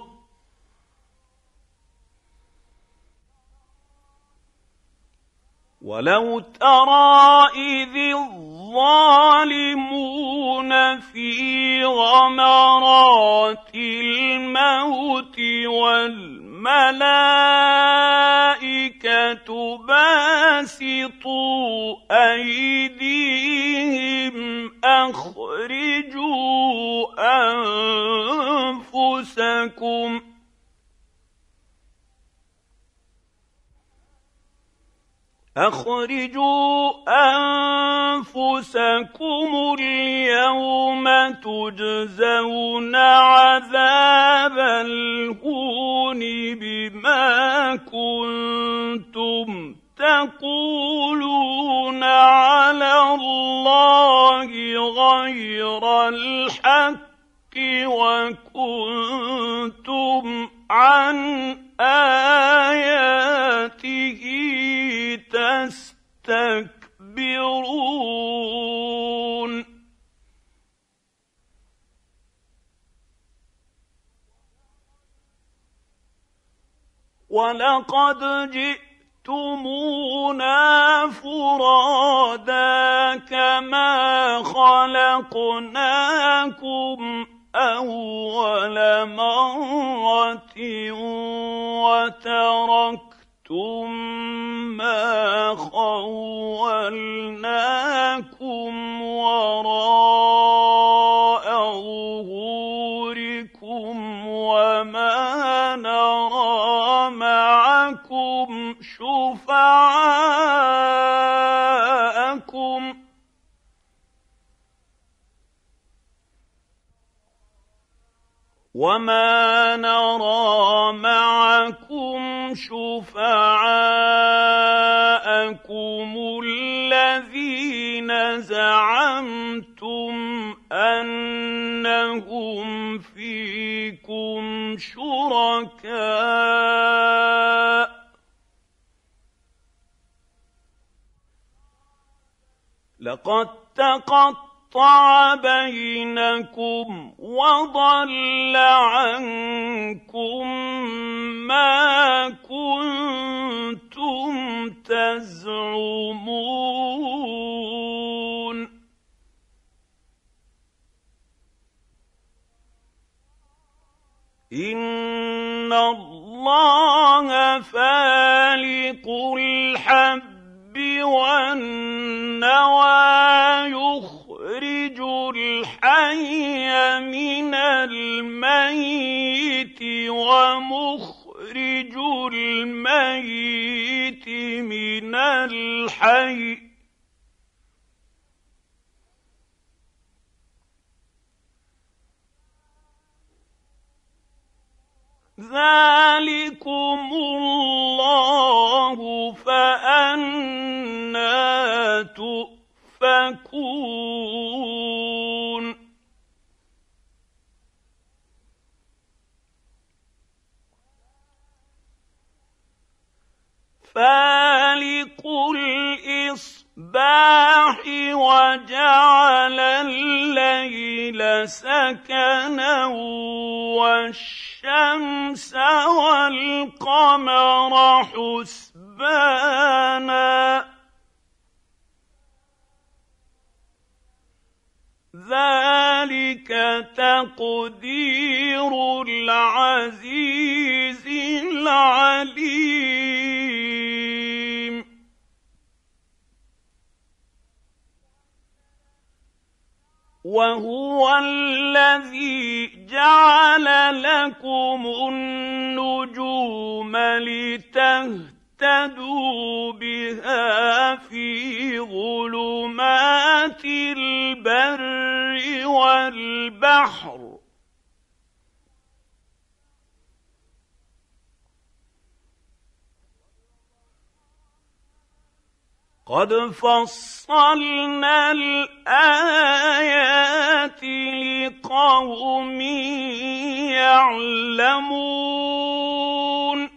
ولو ترى إذ الظالمون يسارعون في غمرات الموت والملائكة باسطوا أيديهم أخرجوا أنفسكم أخرجوا أنفسكم اليوم تجزون عذاب الهون بما كنتم تقولون على الله غير الحق وكنتم عن آياته تستكبرون ولقد جئتمونا فرادا كما خلقناكم أول مرة وتركتم ما خولناكم وراء ظهوركم وما نرى معكم شفعاءكم وما نرى معكم شفعاءكم الذين زعمتم أنهم فيكم شركاء لقد تقطع قطع بينكم وضل عنكم ما كنتم تزعمون إن الله فالق الحب والنوى يخرج الحي من الميت ومخرج الميت من الحي ذلكم الله فأنى تؤفكون فالق الإصباح وجعل الليل سكنا والشمس والقمر حسبانا ذلك تقدير العزيز العليم وهو الذي جعل لكم النجوم لتهتدوا بها في ظلمات البر والبحر قد فصلنا الآيات لقوم يعلمون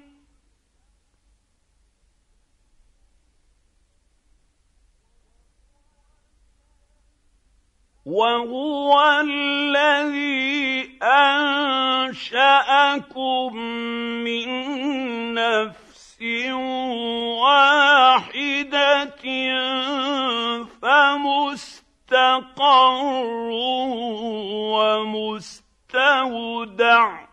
وهو الذي أنشأكم من نفس واحدة فمستقر ومستقر ومستودع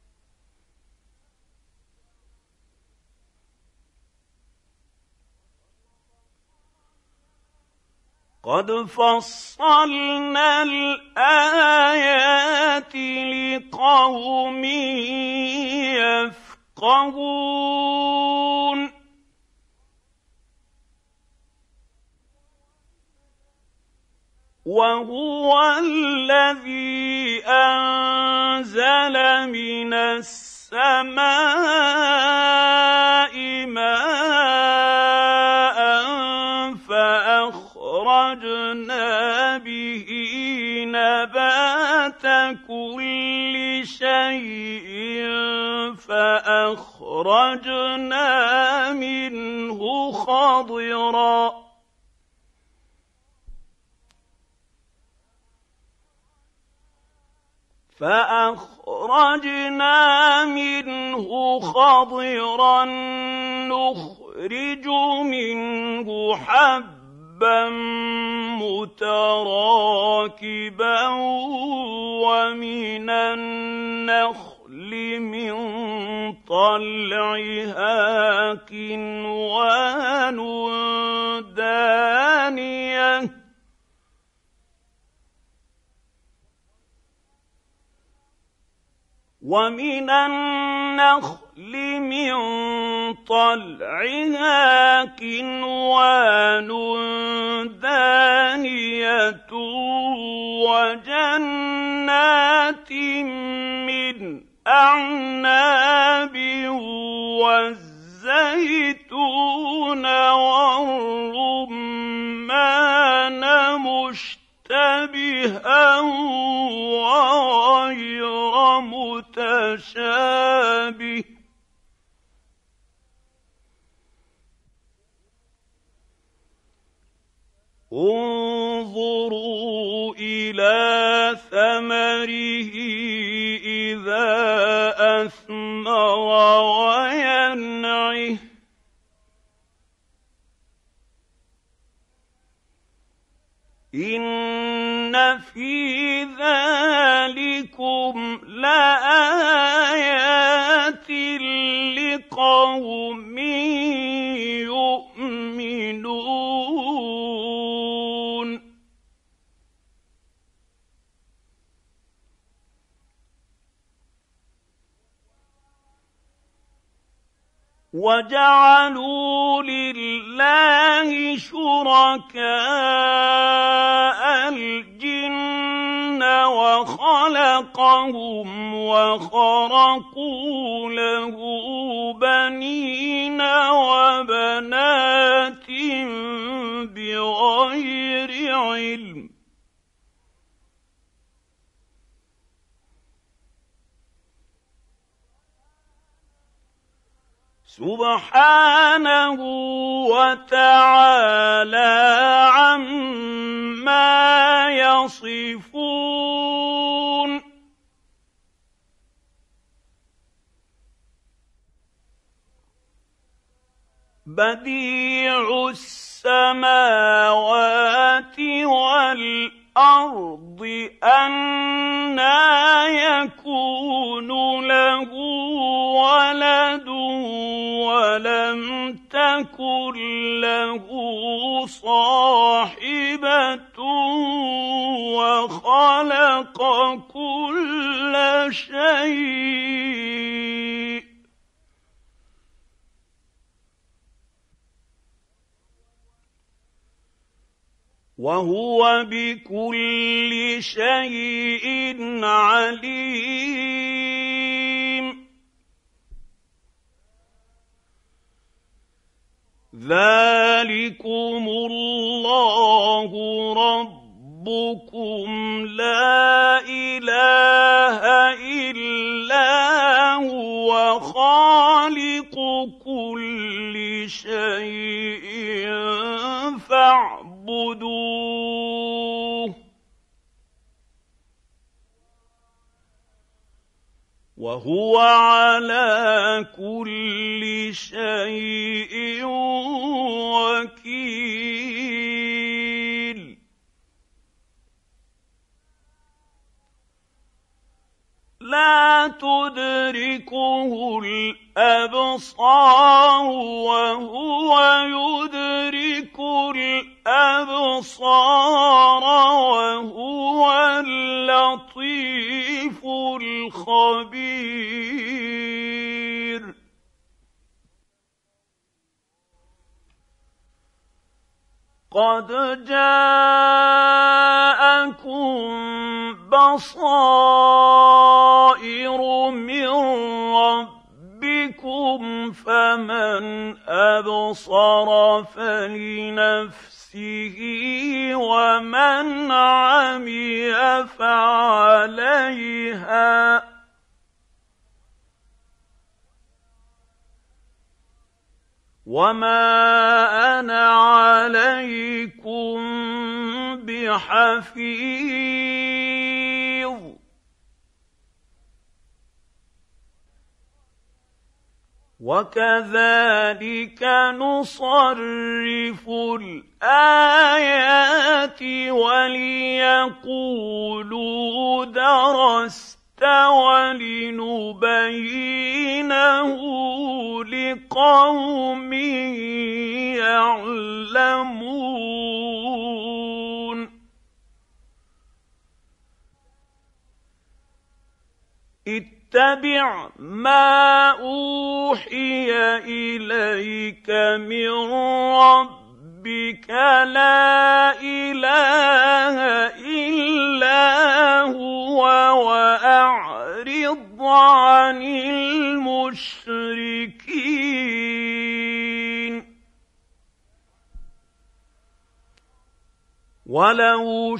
قد فصلنا الآيات لقوم يفقهون وهو الذي أنزل من السماء ماء فأخرجنا به نبات كل شيء فأخرجنا منه خضرا فأخرجنا منه خضرا نخرج منه حبا متراكبا ومن النخل من طلعها كنوان دانية ومن النخل من طلعها كنوان دانية وجنات من أعناب والزيتون والرمان مشتبها وغير متشابه انظروا إلى ثمره إذا أثمر وينعه إن في ذلكم لآيات لقوم يؤمنون وجعلوا لله شركاء الجن وخلقهم وخرقوا له بنين وبنات بغير علم سبحانه وتعالى عما يصفون بديع السماوات والأرض أنى يكون له ولد ولم تكن له صاحبة وخلق كل شيء وهو بكل شيء عليم ذلكم الله ربكم لا إله إلا هو خالق كل شيء فاعبدوه وهو على كل شيء وكيل لا تدركه الأبصار وهو يدرك الأبصار وهو اللطيف الخبير. قد جاءكم بصائر من ربكم فمن أبصر فلنفسه ومن عمي فعليها وما أنا عليكم بحفيظ. وكذلك نصرف الآيات وليقولوا درست ولنبينه لقوم يعلمون. اتبع ما أوحي إليك من ربك لا إله إلا هو وأعرض عن المشركين. ولو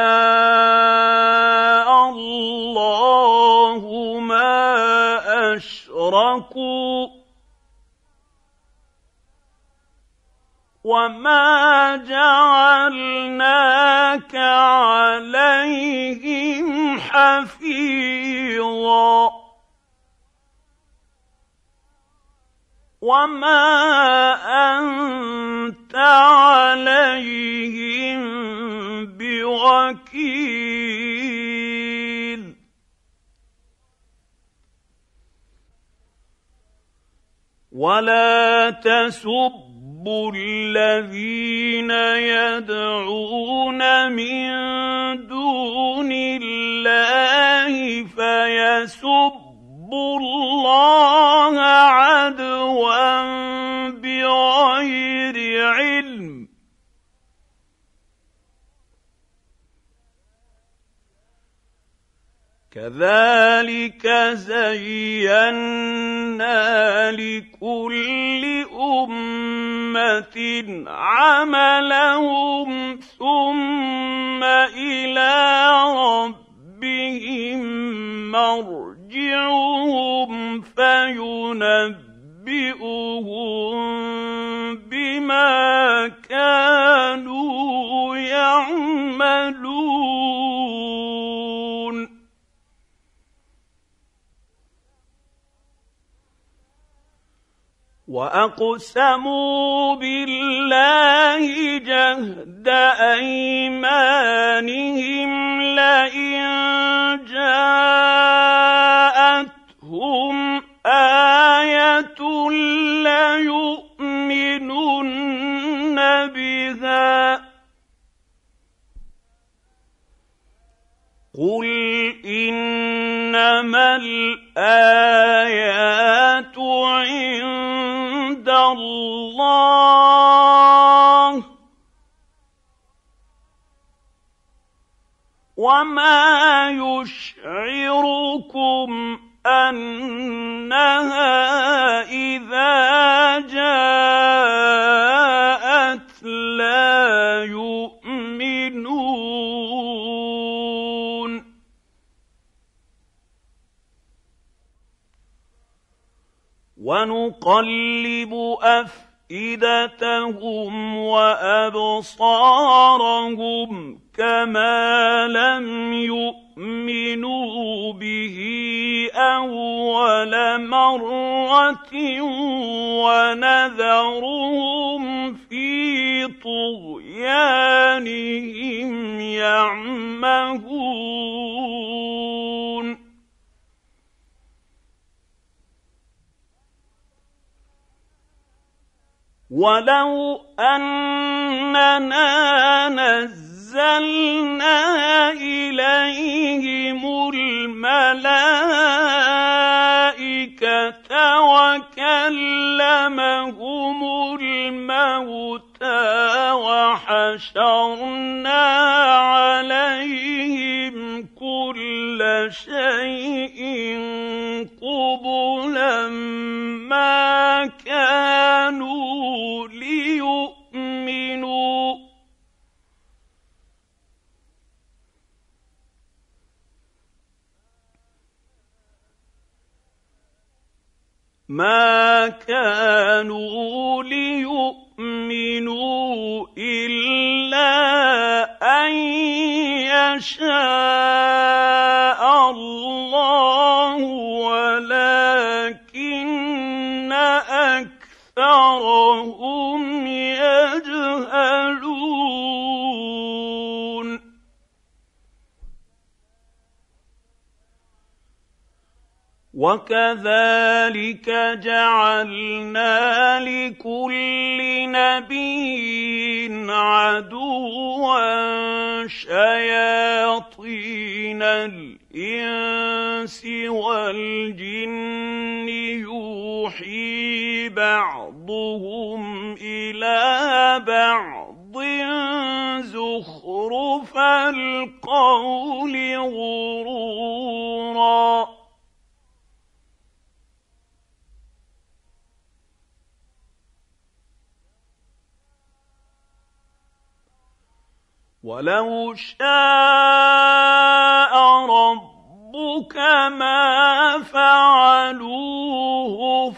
شاء الله ما أشركوا وما جعلناك عليهم حفيظا وما أنت عليهم بوكيل. ولا تسبوا الذين يدعون من دون الله فيسبوا الله عدوا بغير علم. كذلك زينا لكل أمة عملهم ثم إلى ربهم مرجعهم فينبئهم بما كانوا يعملون. وأقسموا بالله جهد أيمانهم لئن جاءتهم آية ليؤمنن بها قل إنما الآيات عند الله وما يشعركم أنها إذا جاءت لا يؤمنون. ونقلب أفئدتهم وأبصارهم كما لم يؤمنوا به أول مرة ونذرهم في طغيانهم يعمهون. ولو أننا نزلنا إليهم الملائكة وكلمهم الموتى وحشرنا عليهم كل شيء قبلا ما كانوا ليؤمنوا ما كانوا ليؤمنوا إلا أن يشاء الله ولكن أكثرهم يجهلون وكذلك جعلنا لكل نبي عدوا شياطين الإنس والجن يوحي بعضهم إلى بعض زخرف القول غرورا ولو شاء ربك ما فعلوه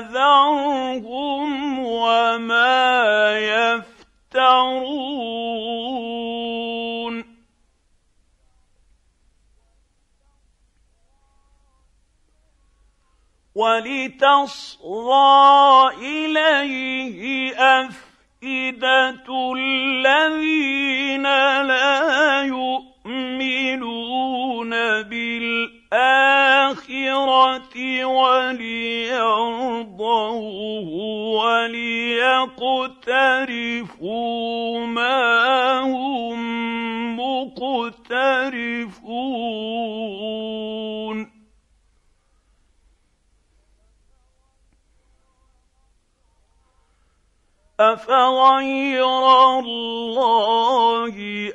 فذرهم وما يفترون ولتصغى إليه أفئدة أفئدة الذين لا يؤمنون بالآخرة وليرضوه وليقترفوا ما هم مقترفون أفغير الله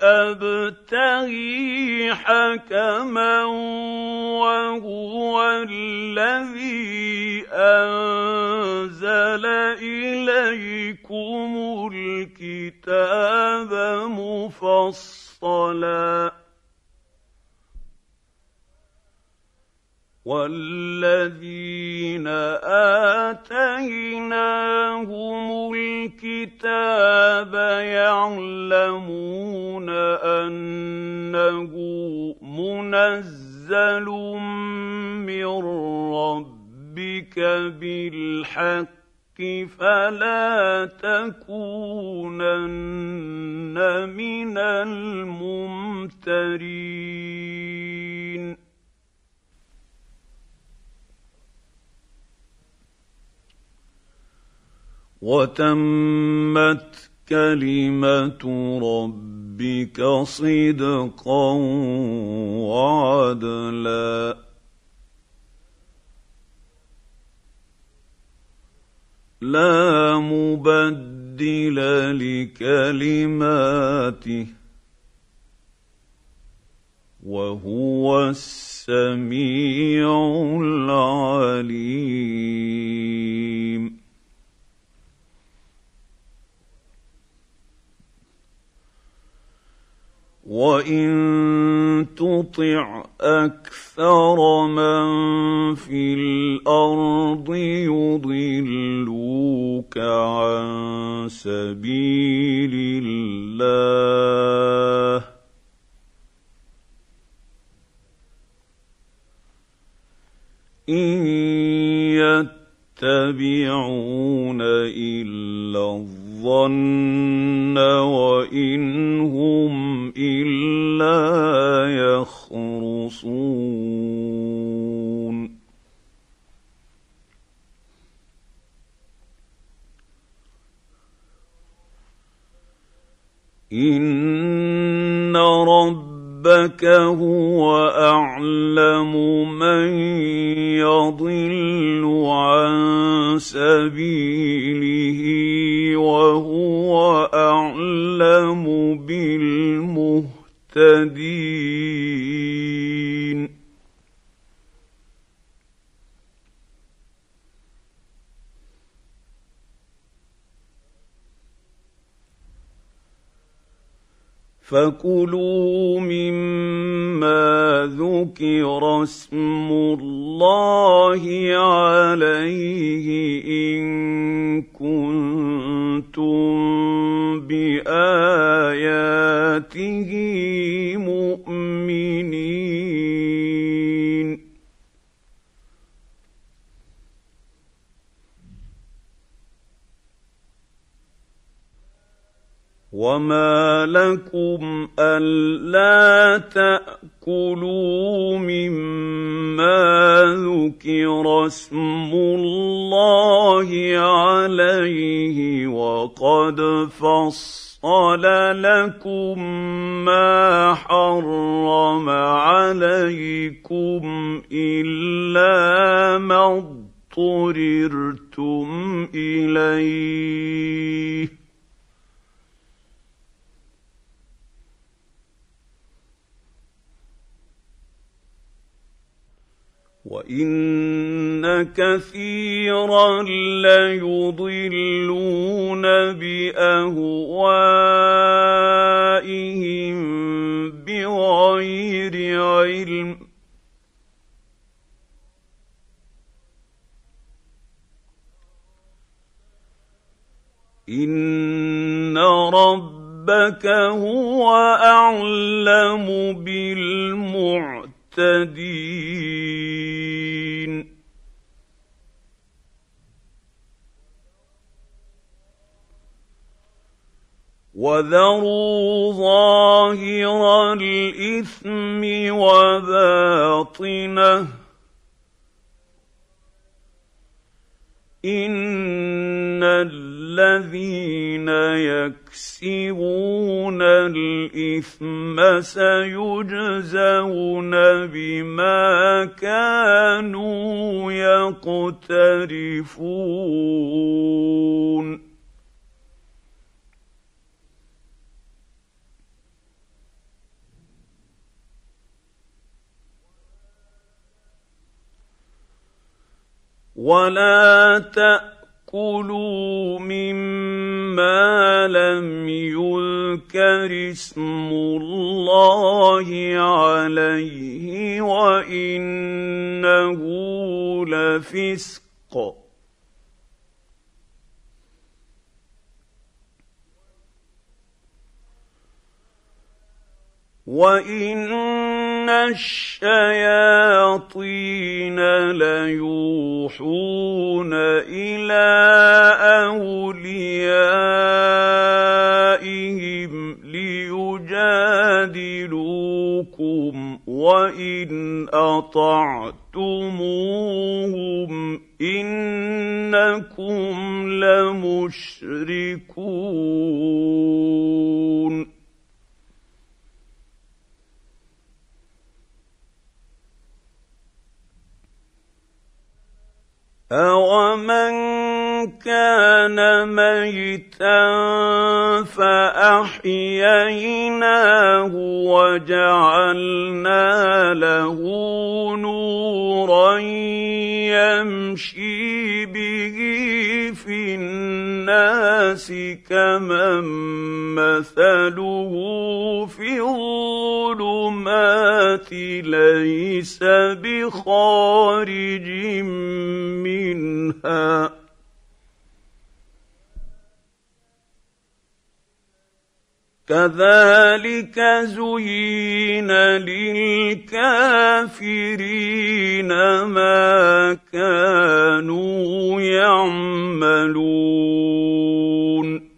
أبتغي حكما وهو الذي أنزل إليكم الكتاب مفصلا والذين آتيناهم الكتاب يعلمون أنه منزل من ربك بالحق فلا تكونن من الممترين وتمت كلمة ربك صدقا وعدلا لا مبدل لكلماته وهو السميع العليم وَإِن تُطِعْ أَكْثَرَ مَن فِي الْأَرْضِ يُضِلُّوكَ عَن سَبِيلِ اللَّهِ إِن يَتَّبِعُونَ إِلَّا الظَّنَّ وَإِنْ هُمْ إِلَّا يَخْرُصُونَ إن ربك هو أعلم من يضل عن سبيله وهو أعلم بالمهتدين. فكلوا مما ذكر اسم الله عليه إن كنتم بآياته مؤمنين. وما لكم ألا تأكلوا مما ذكر اسم الله عليه وقد فصل لكم ما حرم عليكم إلا ما اضطررتم إليه وإن كثيرا ليضلون بأهوائهم بغير علم إن ربك هو أعلم بالمعتدين. وذروا ظاهر الإثم وباطنه إن الذين يكسبون الإثم سيجزون بما كانوا يقترفون. ولا تأكلوا مما لم يذكر اسم الله عليه وإنه لفسق وإن الشياطين ليوحون إلى أوليائهم ليجادلوكم وإن أطعتموهم إنكم لمشركون. أَوَمَنْ كَانَ مَيْتًا فَأَحْيَيْنَاهُ وَجَعَلْنَا لَهُ نُورًا يَمْشِي بِهِ فِي النَّاسِ كَمَن مَّثَلُهُ فِي الظُّلُمَاتِ لَيْسَ بِخَارِجٍ منها كذلك زين للكافرين ما كانوا يعملون.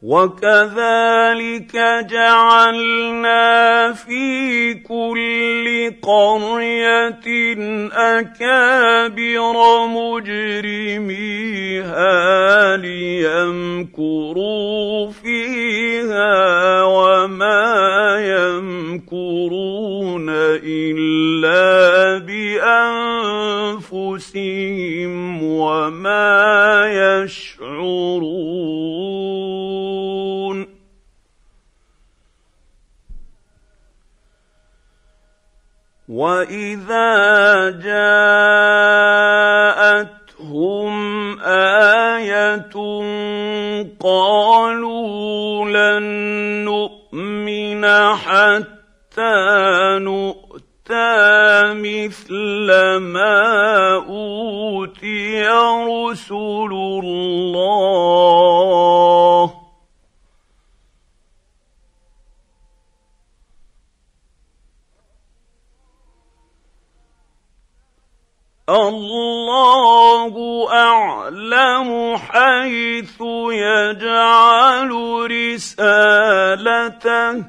وكذلك جعلنا في كل قرية أكابر مجرميها ليمكروا فيها وما يمكرون إلا بأنفسهم وما يشعرون. وإذا جاءتهم آية قالوا لن نؤمن حتى نؤتى مثل ما أوتي رسل الله الله أعلم حيث يجعل رسالته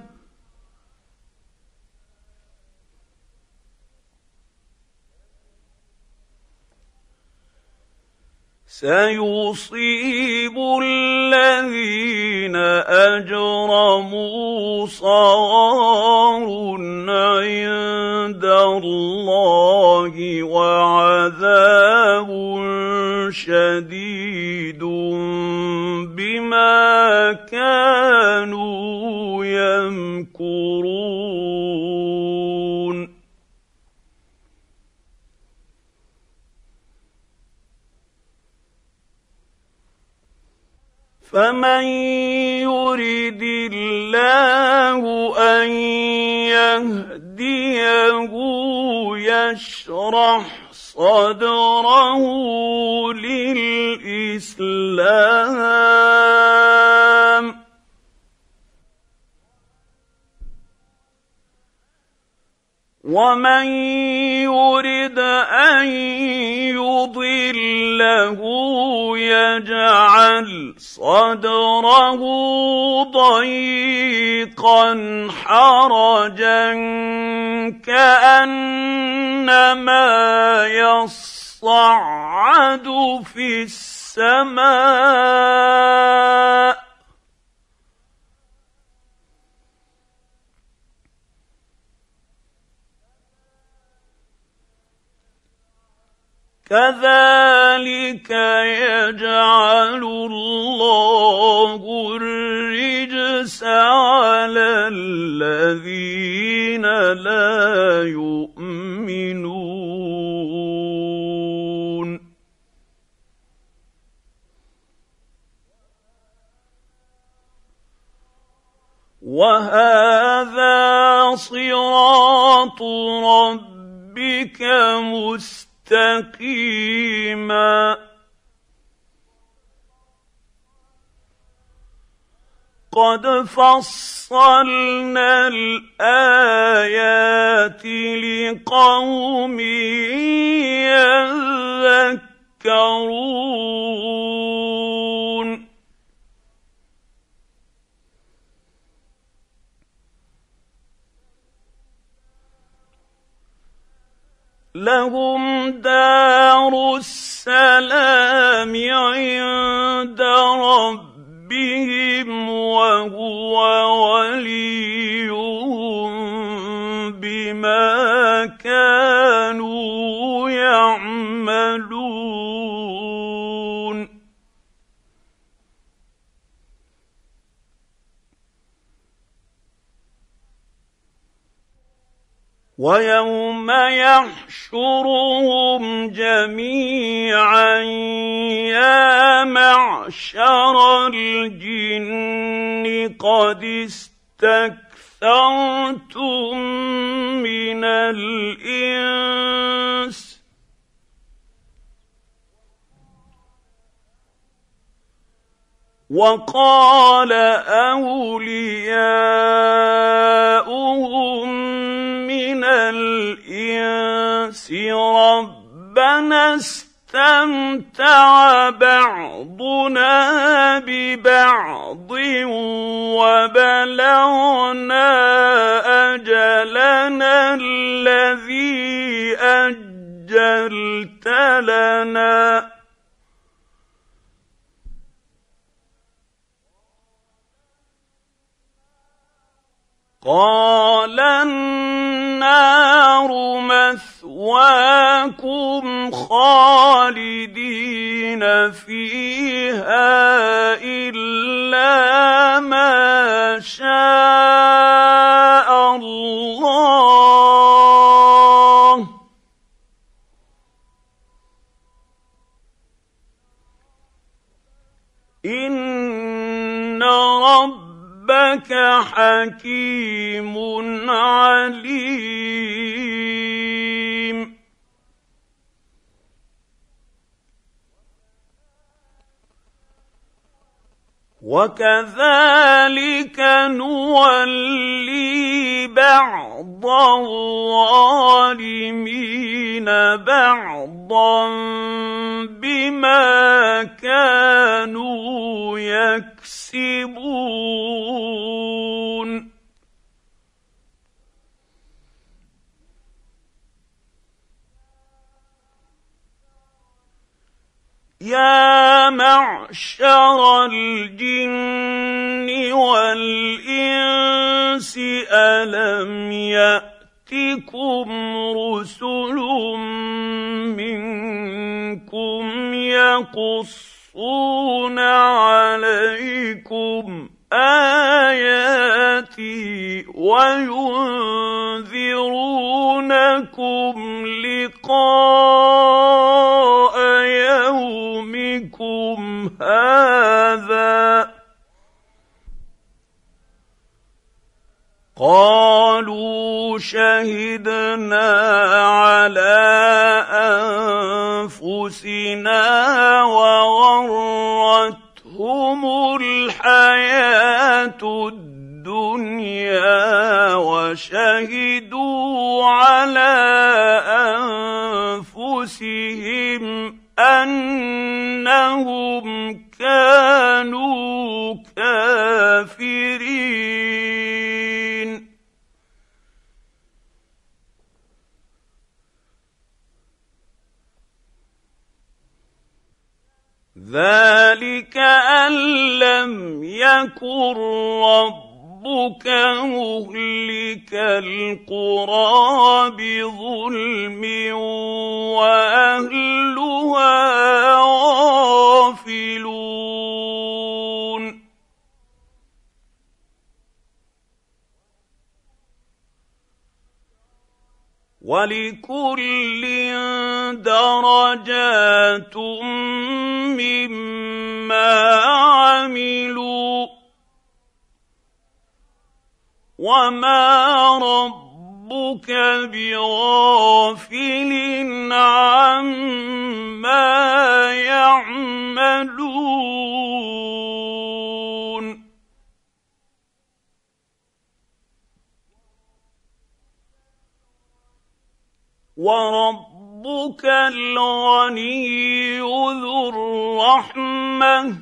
سيصيب الذين أجرموا صغار عند الله وعذاب شديد بما كانوا يمكرون. فمن يرد الله أن يهديه يشرح صدره للإسلام ومن يرد أن يضله يجعل صدره ضيقا حرجا كأنما يصعد في السماء كذلك يجعل الله الرجس على الذين لا يؤمنون. وهذا صراط ربك مستقيما مستقيما قد فصلنا الآيات لقوم يذكرون. لهم دار السلام عند ربهم وهو وليهم بما كانوا يعملون. ويوم يحشرهم جميعا يا معشر الجن قد استكثرتم من الإنس وقال أولياؤهم من الإنس ربنا اسْتَمْتَعَ بَعْضُنَا بِبَعْضٍ وَبَلَغْنَا أَجَلَنَا الَّذِي أَجَّلْتَ لَنَا قَالَ النَّارُ مَثْوَاكُمْ خَالِدِينَ فِيهَا إِلَّا مَا شَاءَ اللَّهُ ۗ إِنَّ رَبَّكَ حَكِيمٌ عَلِيمٌ. وَكَذَلِكَ نُوَلِّي بَعْضَ الظَّالِمِينَ بَعْضًا بِمَا كَانُوا يَكْسِبُونَ. يَا مَعْشَرَ الْجِنِّ وَالْإِنسِ أَلَمْ يَأْتِكُمْ رُسُلٌ مِّنكُمْ يَقُصُّونَ عَلَيْكُمْ آيَاتِي وَيُنذِرُونَكُمْ لِقَاءَ يَوْمِكُمْ هَٰذَا ۚ قَالُوا شَهِدْنَا عَلَىٰ أَنفُسِنَا وَغَرَّتْهُمُ الْحَيَاةُ الدُّنْيَا وَشَهِدُوا عَلَىٰ أَنفُسِهِمْ أَنَّهُمْ كَانُوا كَافِرِينَ. ذَلِكَ أَن لَّمْ يَكُن رَّبُّكَ مُهْلِكَ الْقُرَىٰ بِظُلْمٍ وَأَهْلُهَا غَافِلُونَ. وَلِكُلٍّ دَرَجَاتٌ مِّمَّا عَمِلُوا ۚ وَمَا رَبُّكَ بِغَافِلٍ عَمَّا يَعْمَلُونَ. وَرَبُّكَ الْغَنِيُّ ذُو الرَّحْمَةِ،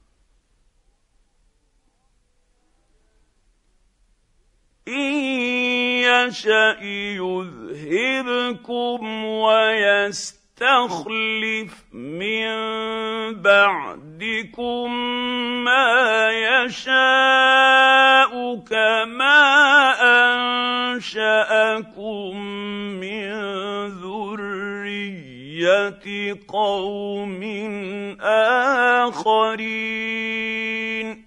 إِن يَشَأْ يُذْهِبْكُمْ وَيَسْتَخْلِفْ مِن بَعْدِكُم مَّا يَشَاءُ كَمَا أَنشَأَكُم مِّن ذُرِّيَّةِ قَوْمٍ آخَرِينَ.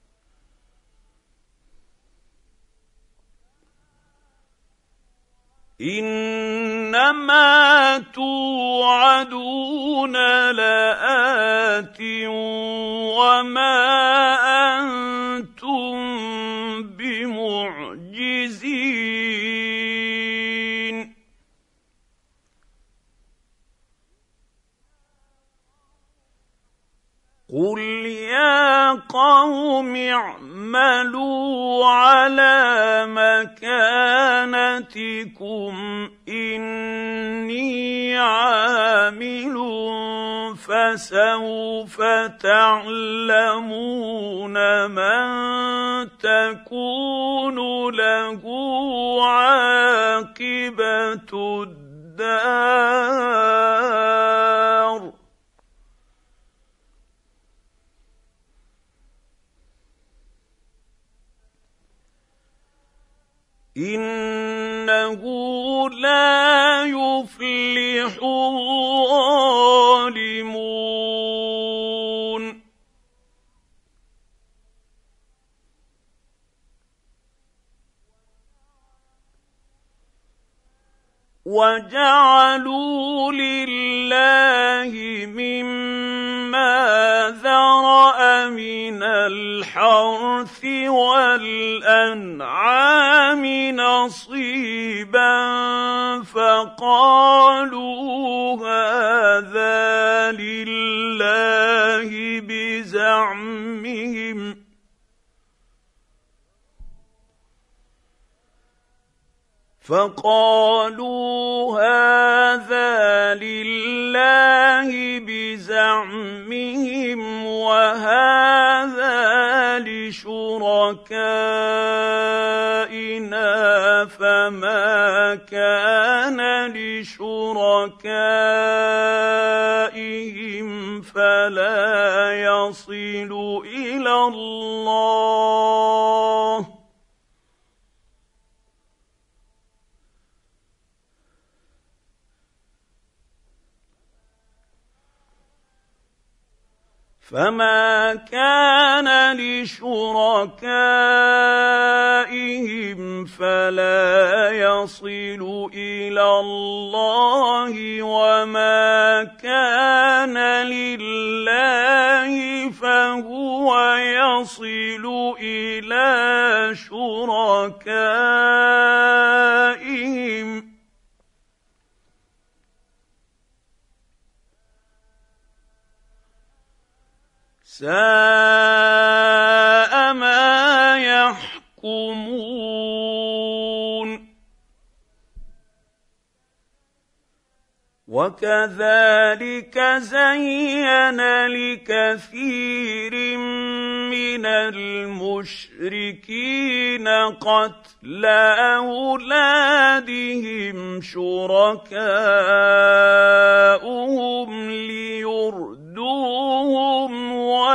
إِنَّمَا تُوعَدُونَ لَآتٍ وَمَا أَنتُم بِمُعْجِزِينَ. قُلْ يَا قَوْمِ اعْمَلُوا عَلَىٰ مَكَانَتِكُمْ إِنِّي عَامِلٌ فسوف تعلمون من تكون له عاقبة الدار إنه لا يفلح الظالمون وجعلوا لله مما ذرأ من الحرث والأنعام نصيبا فقالوا هذا لله بزعمهم فقالوا هذا لله بزعمهم وهذا لشركائنا فما كان لشركائهم فلا يصل إلى الله فما كان لشركائهم فلا يصل إلى الله وما كان لله فهو يصل إلى شركائهم ساء ما يحكمون وكذلك زين لكثير من المشركين قتل أولادهم شركاؤهم ليردوهم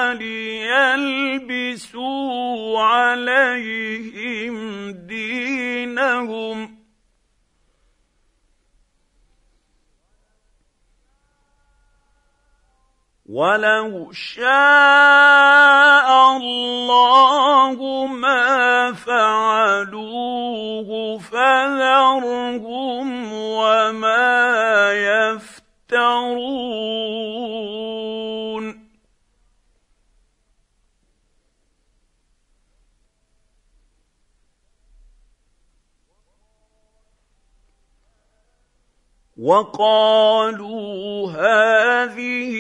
وليلبسوا عليهم دينهم ولو شاء الله ما فعلوه فذرهم وما يفترون وقالوا هذه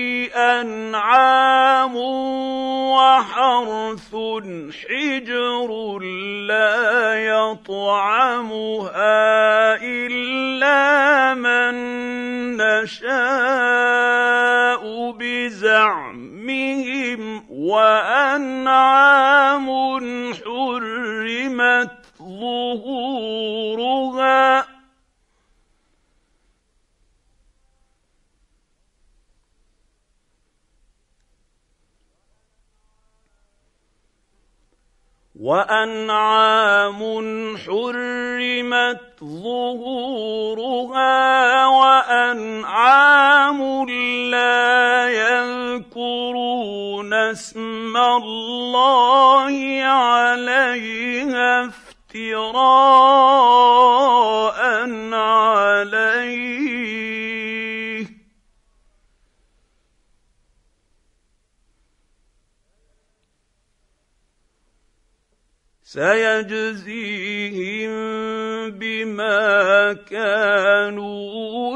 أنعام وحرث حجر لا يطعمها إلا من نشاء بزعمهم وأنعام حرمت ظهورها وأنعام حرمت ظهورها وأنعام لا يذكرون اسم الله عليها افتراء عليه سيجزيهم بما كانوا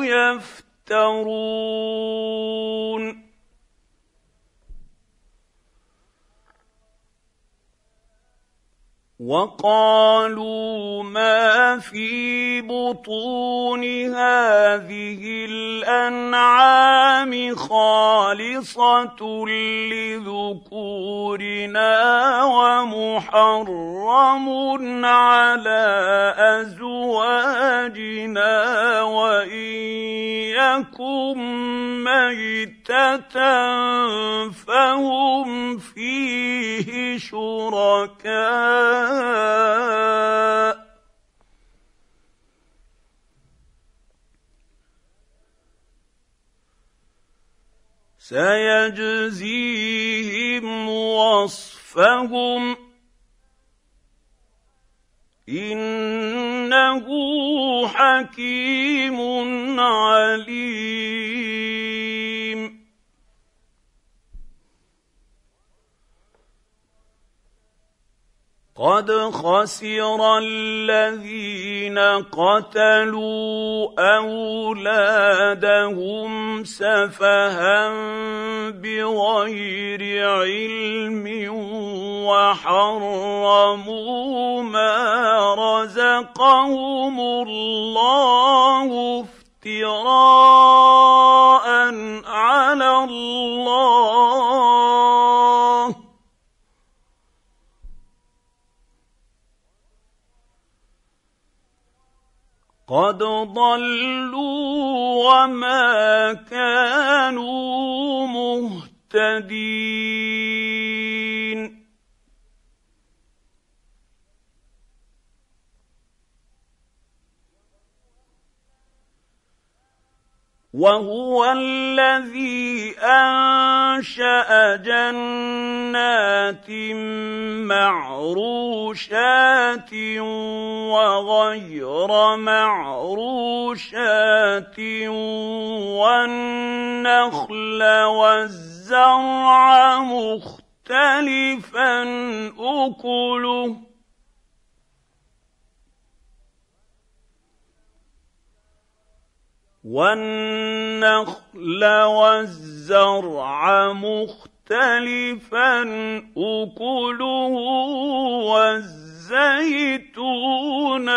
يفترون وقالوا ما في بطون هذه الأنعام خالصة لذكورنا ومحرم على أزواجنا وإن يكن ميتة فهم فيه شركاء سيجزيهم وصفهم إنه حكيم عليم قد خسر الذين قتلوا أولادهم سفها بغير علم وحرموا ما رزقهم الله افتراء على الله قد ضلوا وما كانوا مهتدين وهو الذي أنشأ جنات معروشات وغير معروشات والنخل والزرع مختلفا أكله والنخل والزرع مختلفا أكله والزيتون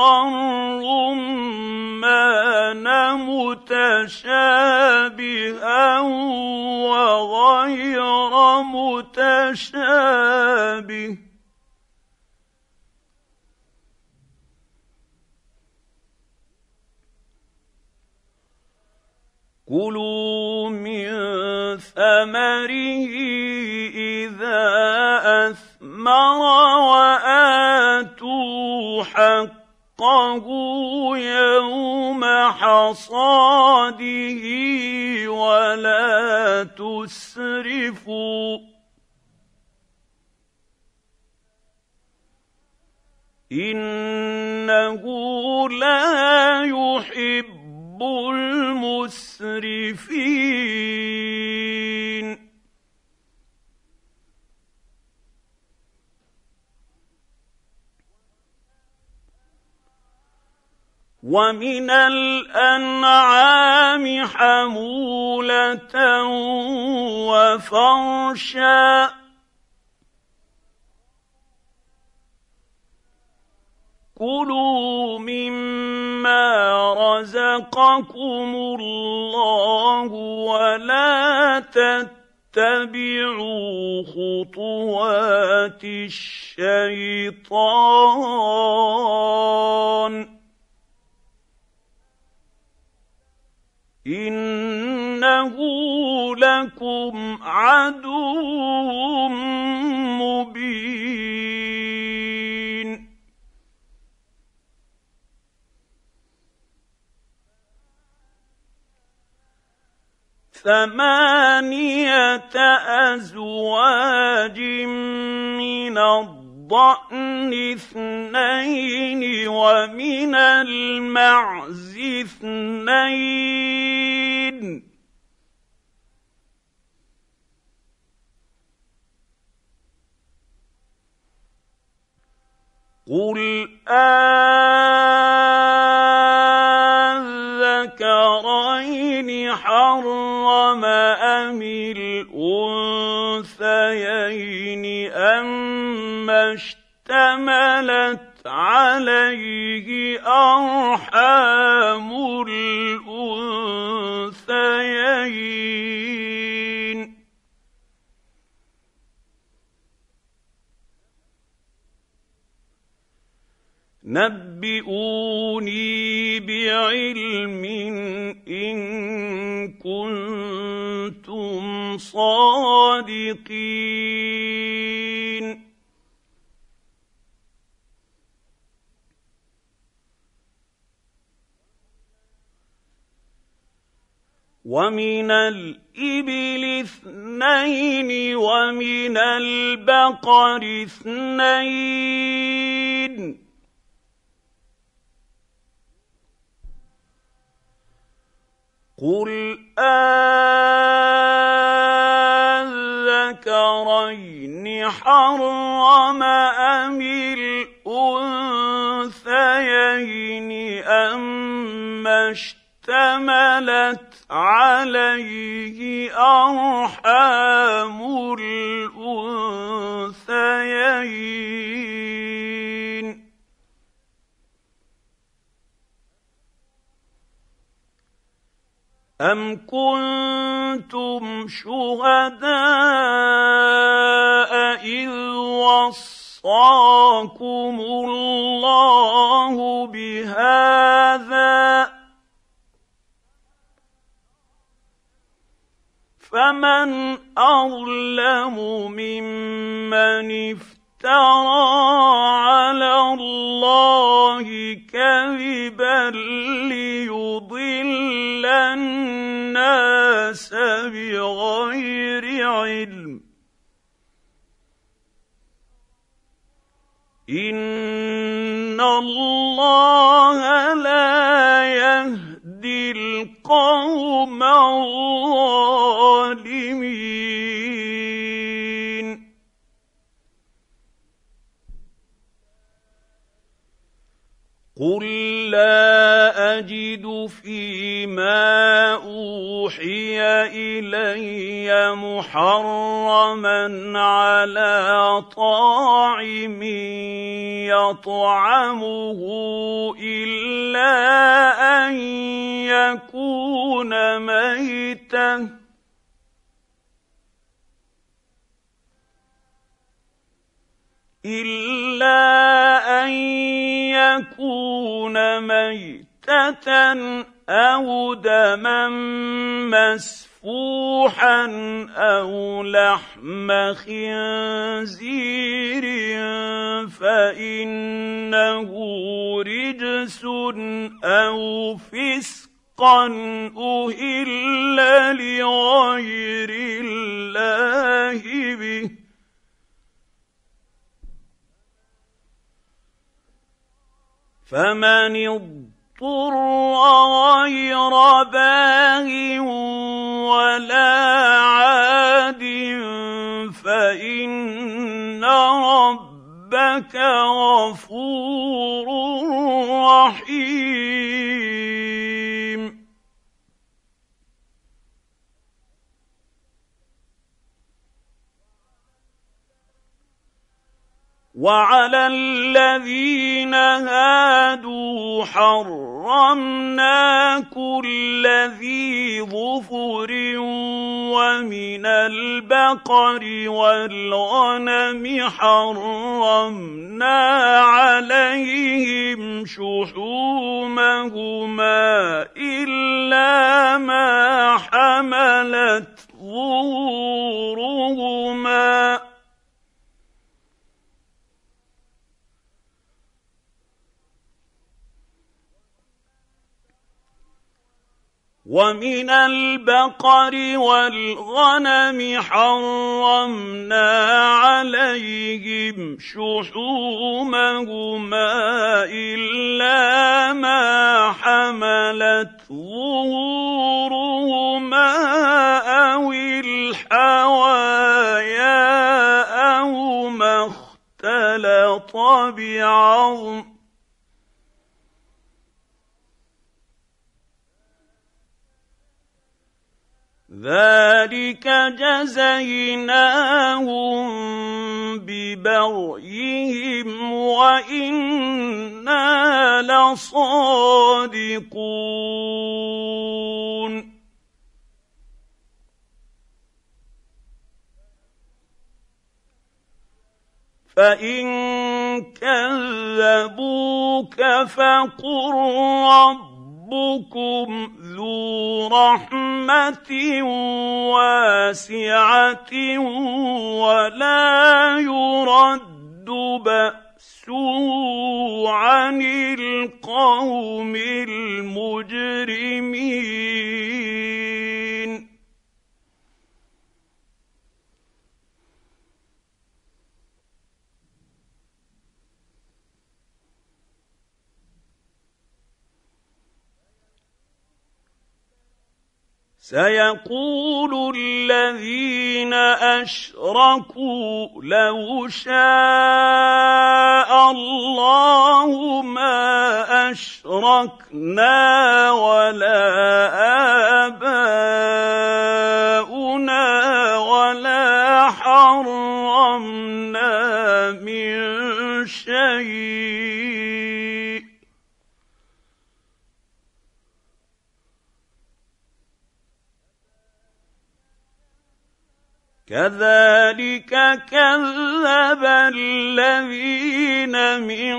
والرمان متشابها وغير متشابه كلوا من ثمره إذا أثمر وآتوا حقه يوم حصاده ولا تسرفوا إنه لا يحب المسرفين ومن الأنعام حمولة وفرشا كلوا مما رزقكم الله ولا تتبعوا خطوات الشيطان إنه لكم عدو مبين ثمانية أزواج من الضأن اثنين ومن المعز اثنين قل آذكرين حرم أم الأنثيين أما اشتملت اشتملت عليه أرحام الأنثيين نبئوني بعلم إن كنتم صادقين ومن الإبل اثنين ومن البقر اثنين قل أذكرين حرم أم الأنثيين أما اشتملت عليه أرحام الأنثيين أم كنتم شهداء إذ وصاكم الله بهذا فمن أظلم ممن افترى على الله كذبا ليضل الناس بغير علم إن الله لا يهدي القوم الظالمين قل لا أجد فيما أوحي إلي محرما على طاعم يطعمه إلا أن يكون ميتا إلا أن يكون ميتة أو دما مسفوحا أو لحم خنزير فإنه رجس أو فسقا أهل لغير الله به فمن اضطر غير باغ ولا عاد فإن ربك غفور رحيم وعلى الذين هادوا حرمنا كل ذي ظفر ومن البقر والغنم حرمنا عليهم شحومهما إلا ما حملت ظهورهما ومن البقر والغنم حرمنا عليهم شحومهما إلا ما حملت ظهورهما أو الحوايا أو ما اختلط بعظم ذلك جزيناهم ببغيهم وإنا لصادقون فإن كذبوك فقل ربكم ذو رحمة واسعة ولا يرد بأسه عن القوم المجرمين سيقول الذين أشركوا لو شاء الله ما أشركنا ولا آباؤنا ولا حرمنا من شيء كذلك كذب الذين من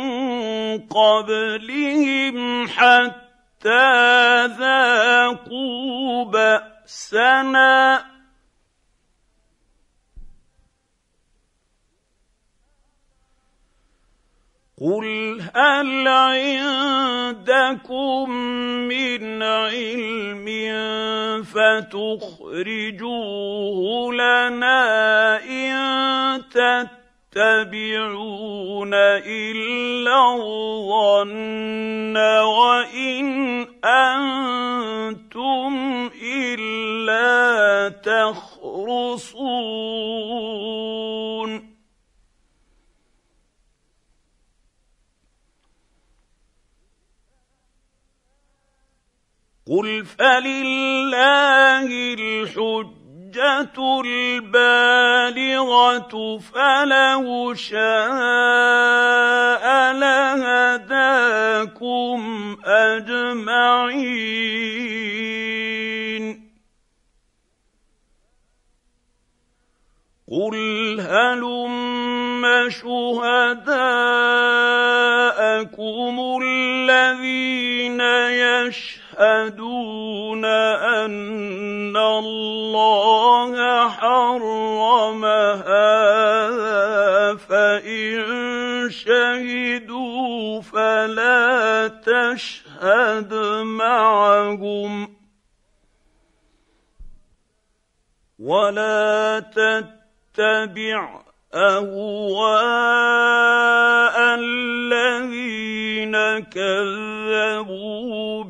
قبلهم حتى ذاقوا بأسنا قل هل عندكم من علم فتخرجوه لنا إن تتبعون إلا الظن وإن أنتم إلا تخرصون قل فلله الحجة البالغة فلو شاء لهداكم أجمعين قل هلم شهداءكم الذين يشهدون أن الله حرم هذا فإن شهدوا فلا تشهد معهم ولا تتبع أهواء الذين كذبوا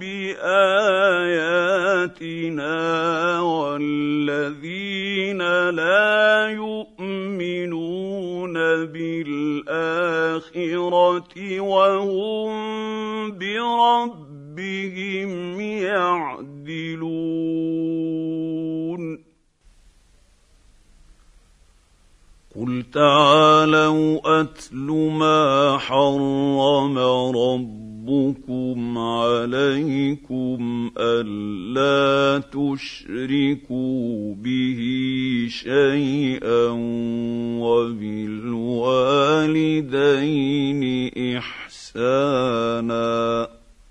بآياتنا والذين لا يؤمنون بالآخرة وهم بربهم يعدلون قل تعالوا أتل ما حرم ربكم عليكم ألا تشركوا به شيئا وبالوالدين إحسانا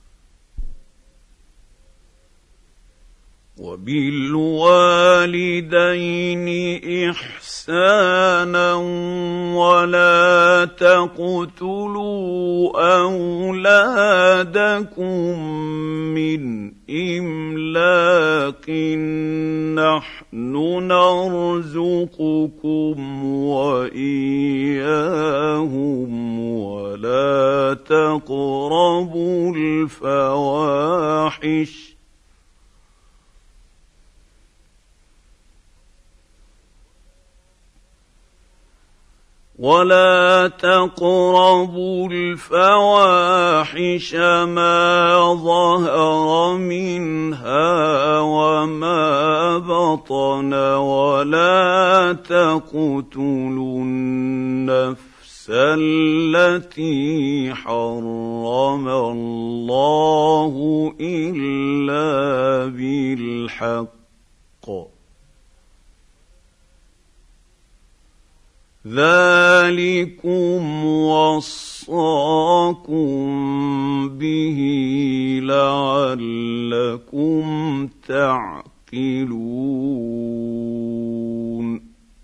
وبالوالدين إحسانا ولا تقتلوا أولادكم من إملاق نحن نرزقكم وإياهم ولا تقربوا الفواحش ولا تقربوا الفواحش ما ظهر منها وما بطن ولا تقتلوا النفس التي حرم الله إلا بالحق ذلكم وصاكم به لعلكم تعقلون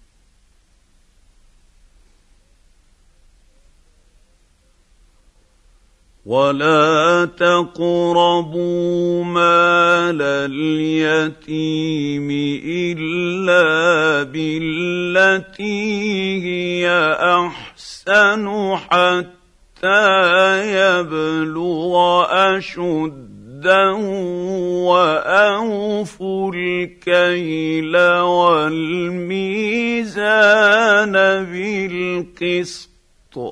ولا تقربوا مال اليتيم إلا بالتي هي أحسن حتى يبلغ أشده وأوفوا الكيل والميزان بالقسط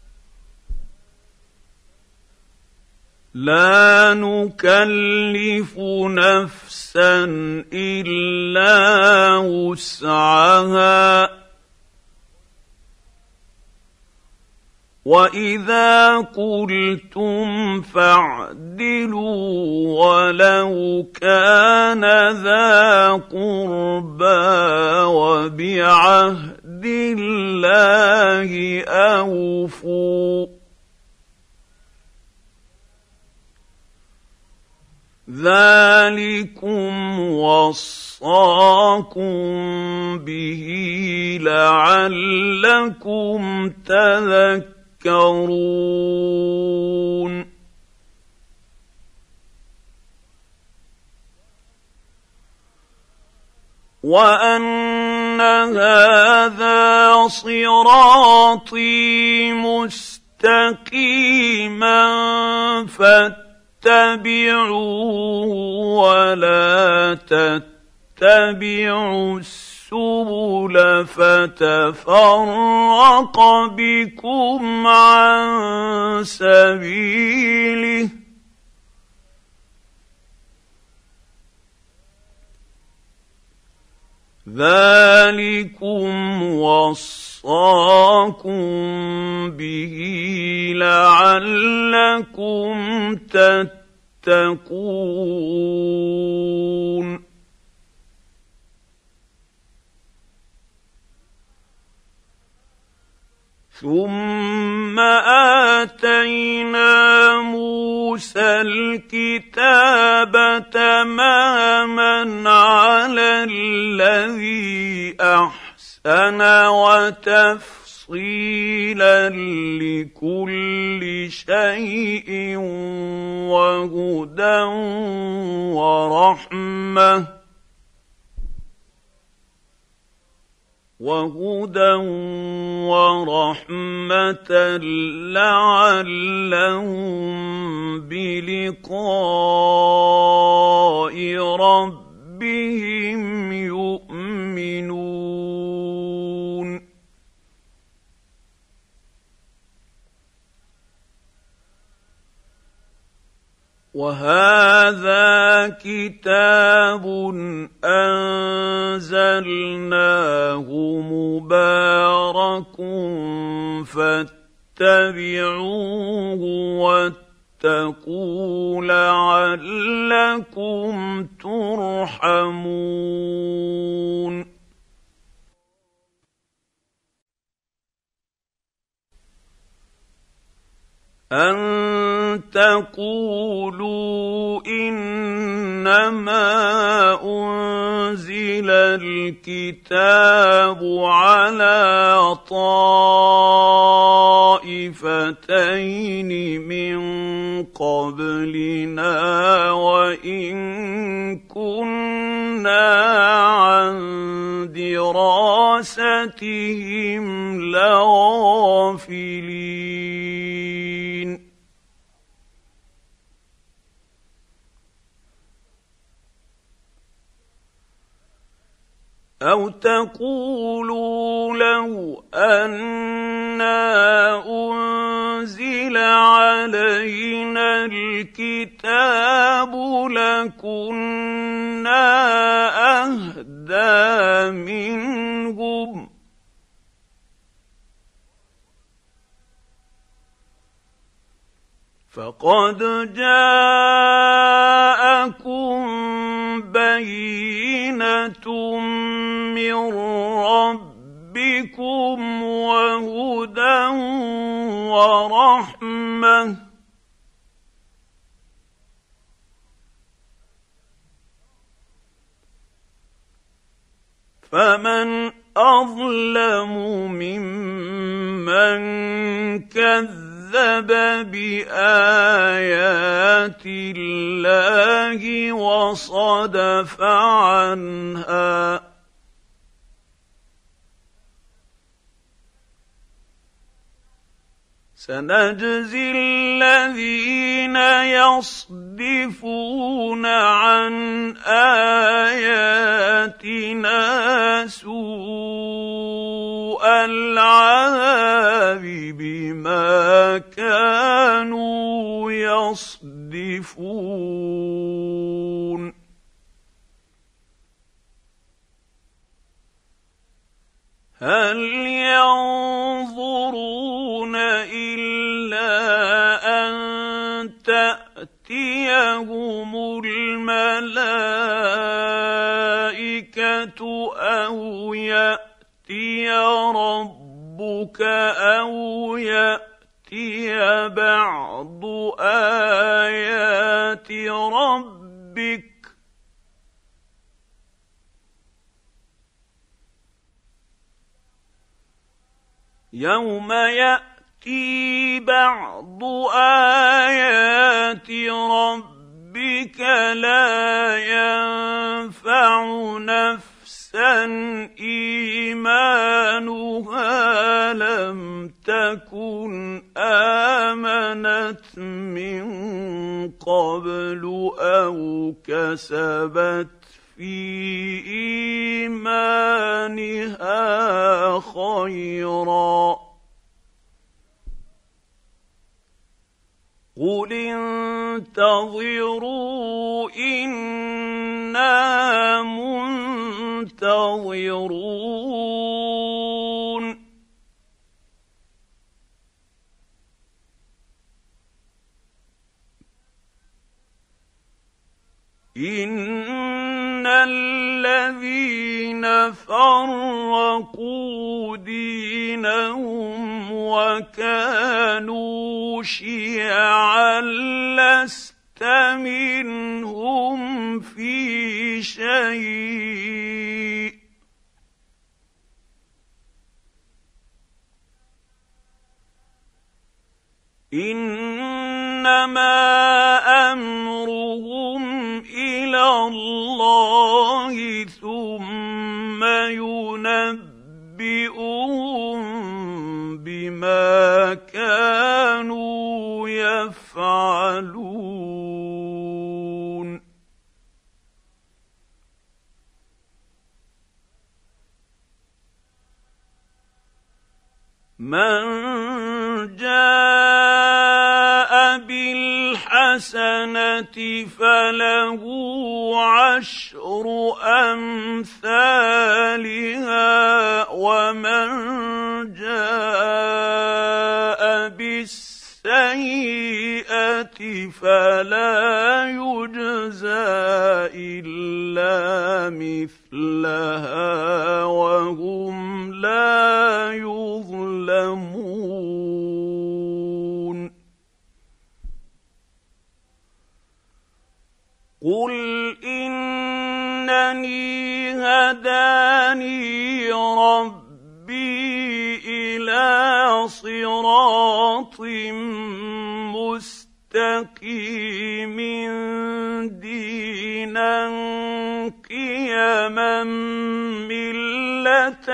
لا نكلف نفسا إلا وسعها وإذا قلتم فاعدلوا ولو كان ذا قربى وبعهد الله أوفوا ذلكم وصاكم به لعلكم تذكرون وأن هذا صراطي مستقيما فاتقوا اتبعوه ولا تتبعوا السبل فتفرق بكم عن سبيله ذلكم وصاكم به لعلكم تتقون ثم آتينا موسى الكتاب تماما على الذي أحسن وتفصيلا لكل شيء وهدى ورحمة وهدى ورحمة لعلهم بلقاء ربهم يؤمنون وهذا كتاب أنزلناه مبارك فاتبعوه واتقوا لعلكم ترحمون أن تقولوا إنما أنزل الكتاب على طائفتين من قبلنا وإن كنا عن دراستهم لغافلين أو تقولوا لو أنا أنزل علينا الكتاب لكنا أهدى منهم فقد جاءكم بينة من ربكم وهدى ورحمة فمن أظلم ممن كذب كذب بآيات الله وصدف عنها سنجزي الذين يصدفون عن آياتنا سوء العذاب بما كانوا يصدفون هل ينظرون إلا أن تأتيهم الملائكة أو يأتي ربك أو يأتي بعض آيات ربك يوم يأتي بعض آيات ربك لا ينفع نفسا إيمانها لم تكن آمنت من قبل أو كسبت في إيمانها خيرا قل انتظروا إنا منتظرون إن الذين فرقوا دينهم وكانوا شيعا لست منهم في شيء إنما أمرهم إلى الله ثم ينبئهم بما كانوا يفعلون من جاء بالحسنة فله عشر أمثالها ومن جاء بالسيئة فلا يجزى إلا مثلها وهم لا يظلمون قل إنني هداني ربي إلى صراط مستقيم دينا قيما ملة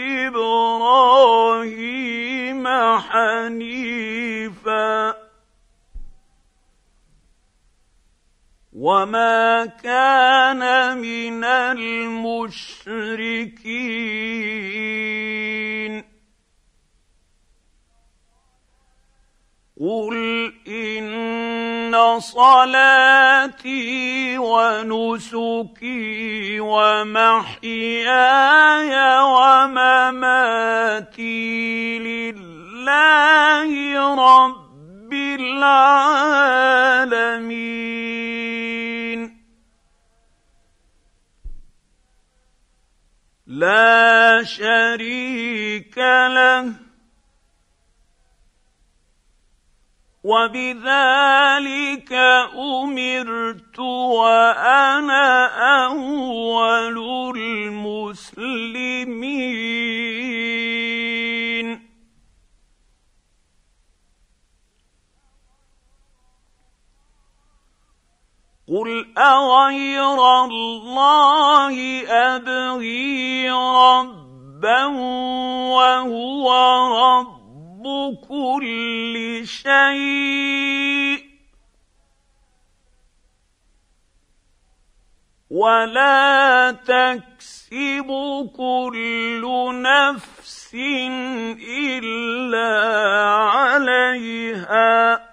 إبراهيم حنيفا وما كان من المشركين قل إن صلاتي ونسكي ومحياي ومماتي لله رب العالمين لا شريك له وبذلك أمرت وأنا أول المسلمين قل أغير الله أبغي ربا وهو رب كل شيء ولا تكسب كل نفس إلا عليها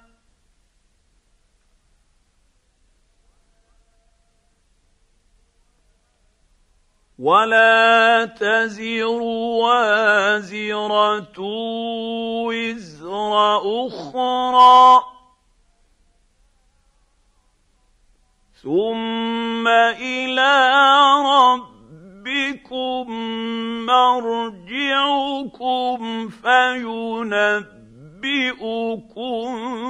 ولا تزر وازرة وزر أخرى ثم إلى ربكم مرجعكم فينبئكم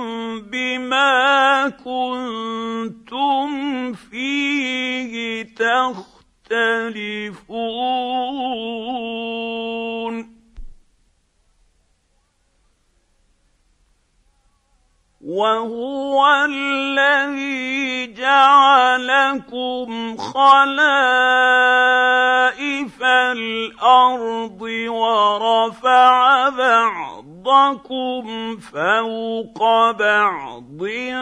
بما كنتم فيه تختلفون تختلفون وهو الذي جعلكم خلائف الأرض ورفع بعضكم فوق بعض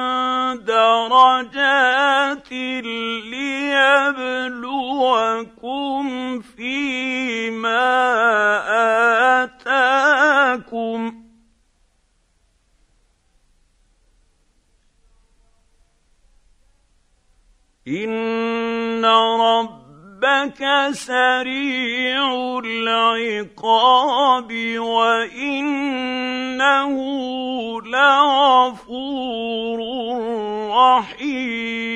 درجات ليبلوكم فيما آتاكم إن ربك سريع العقاب وإنه لغفور رحيم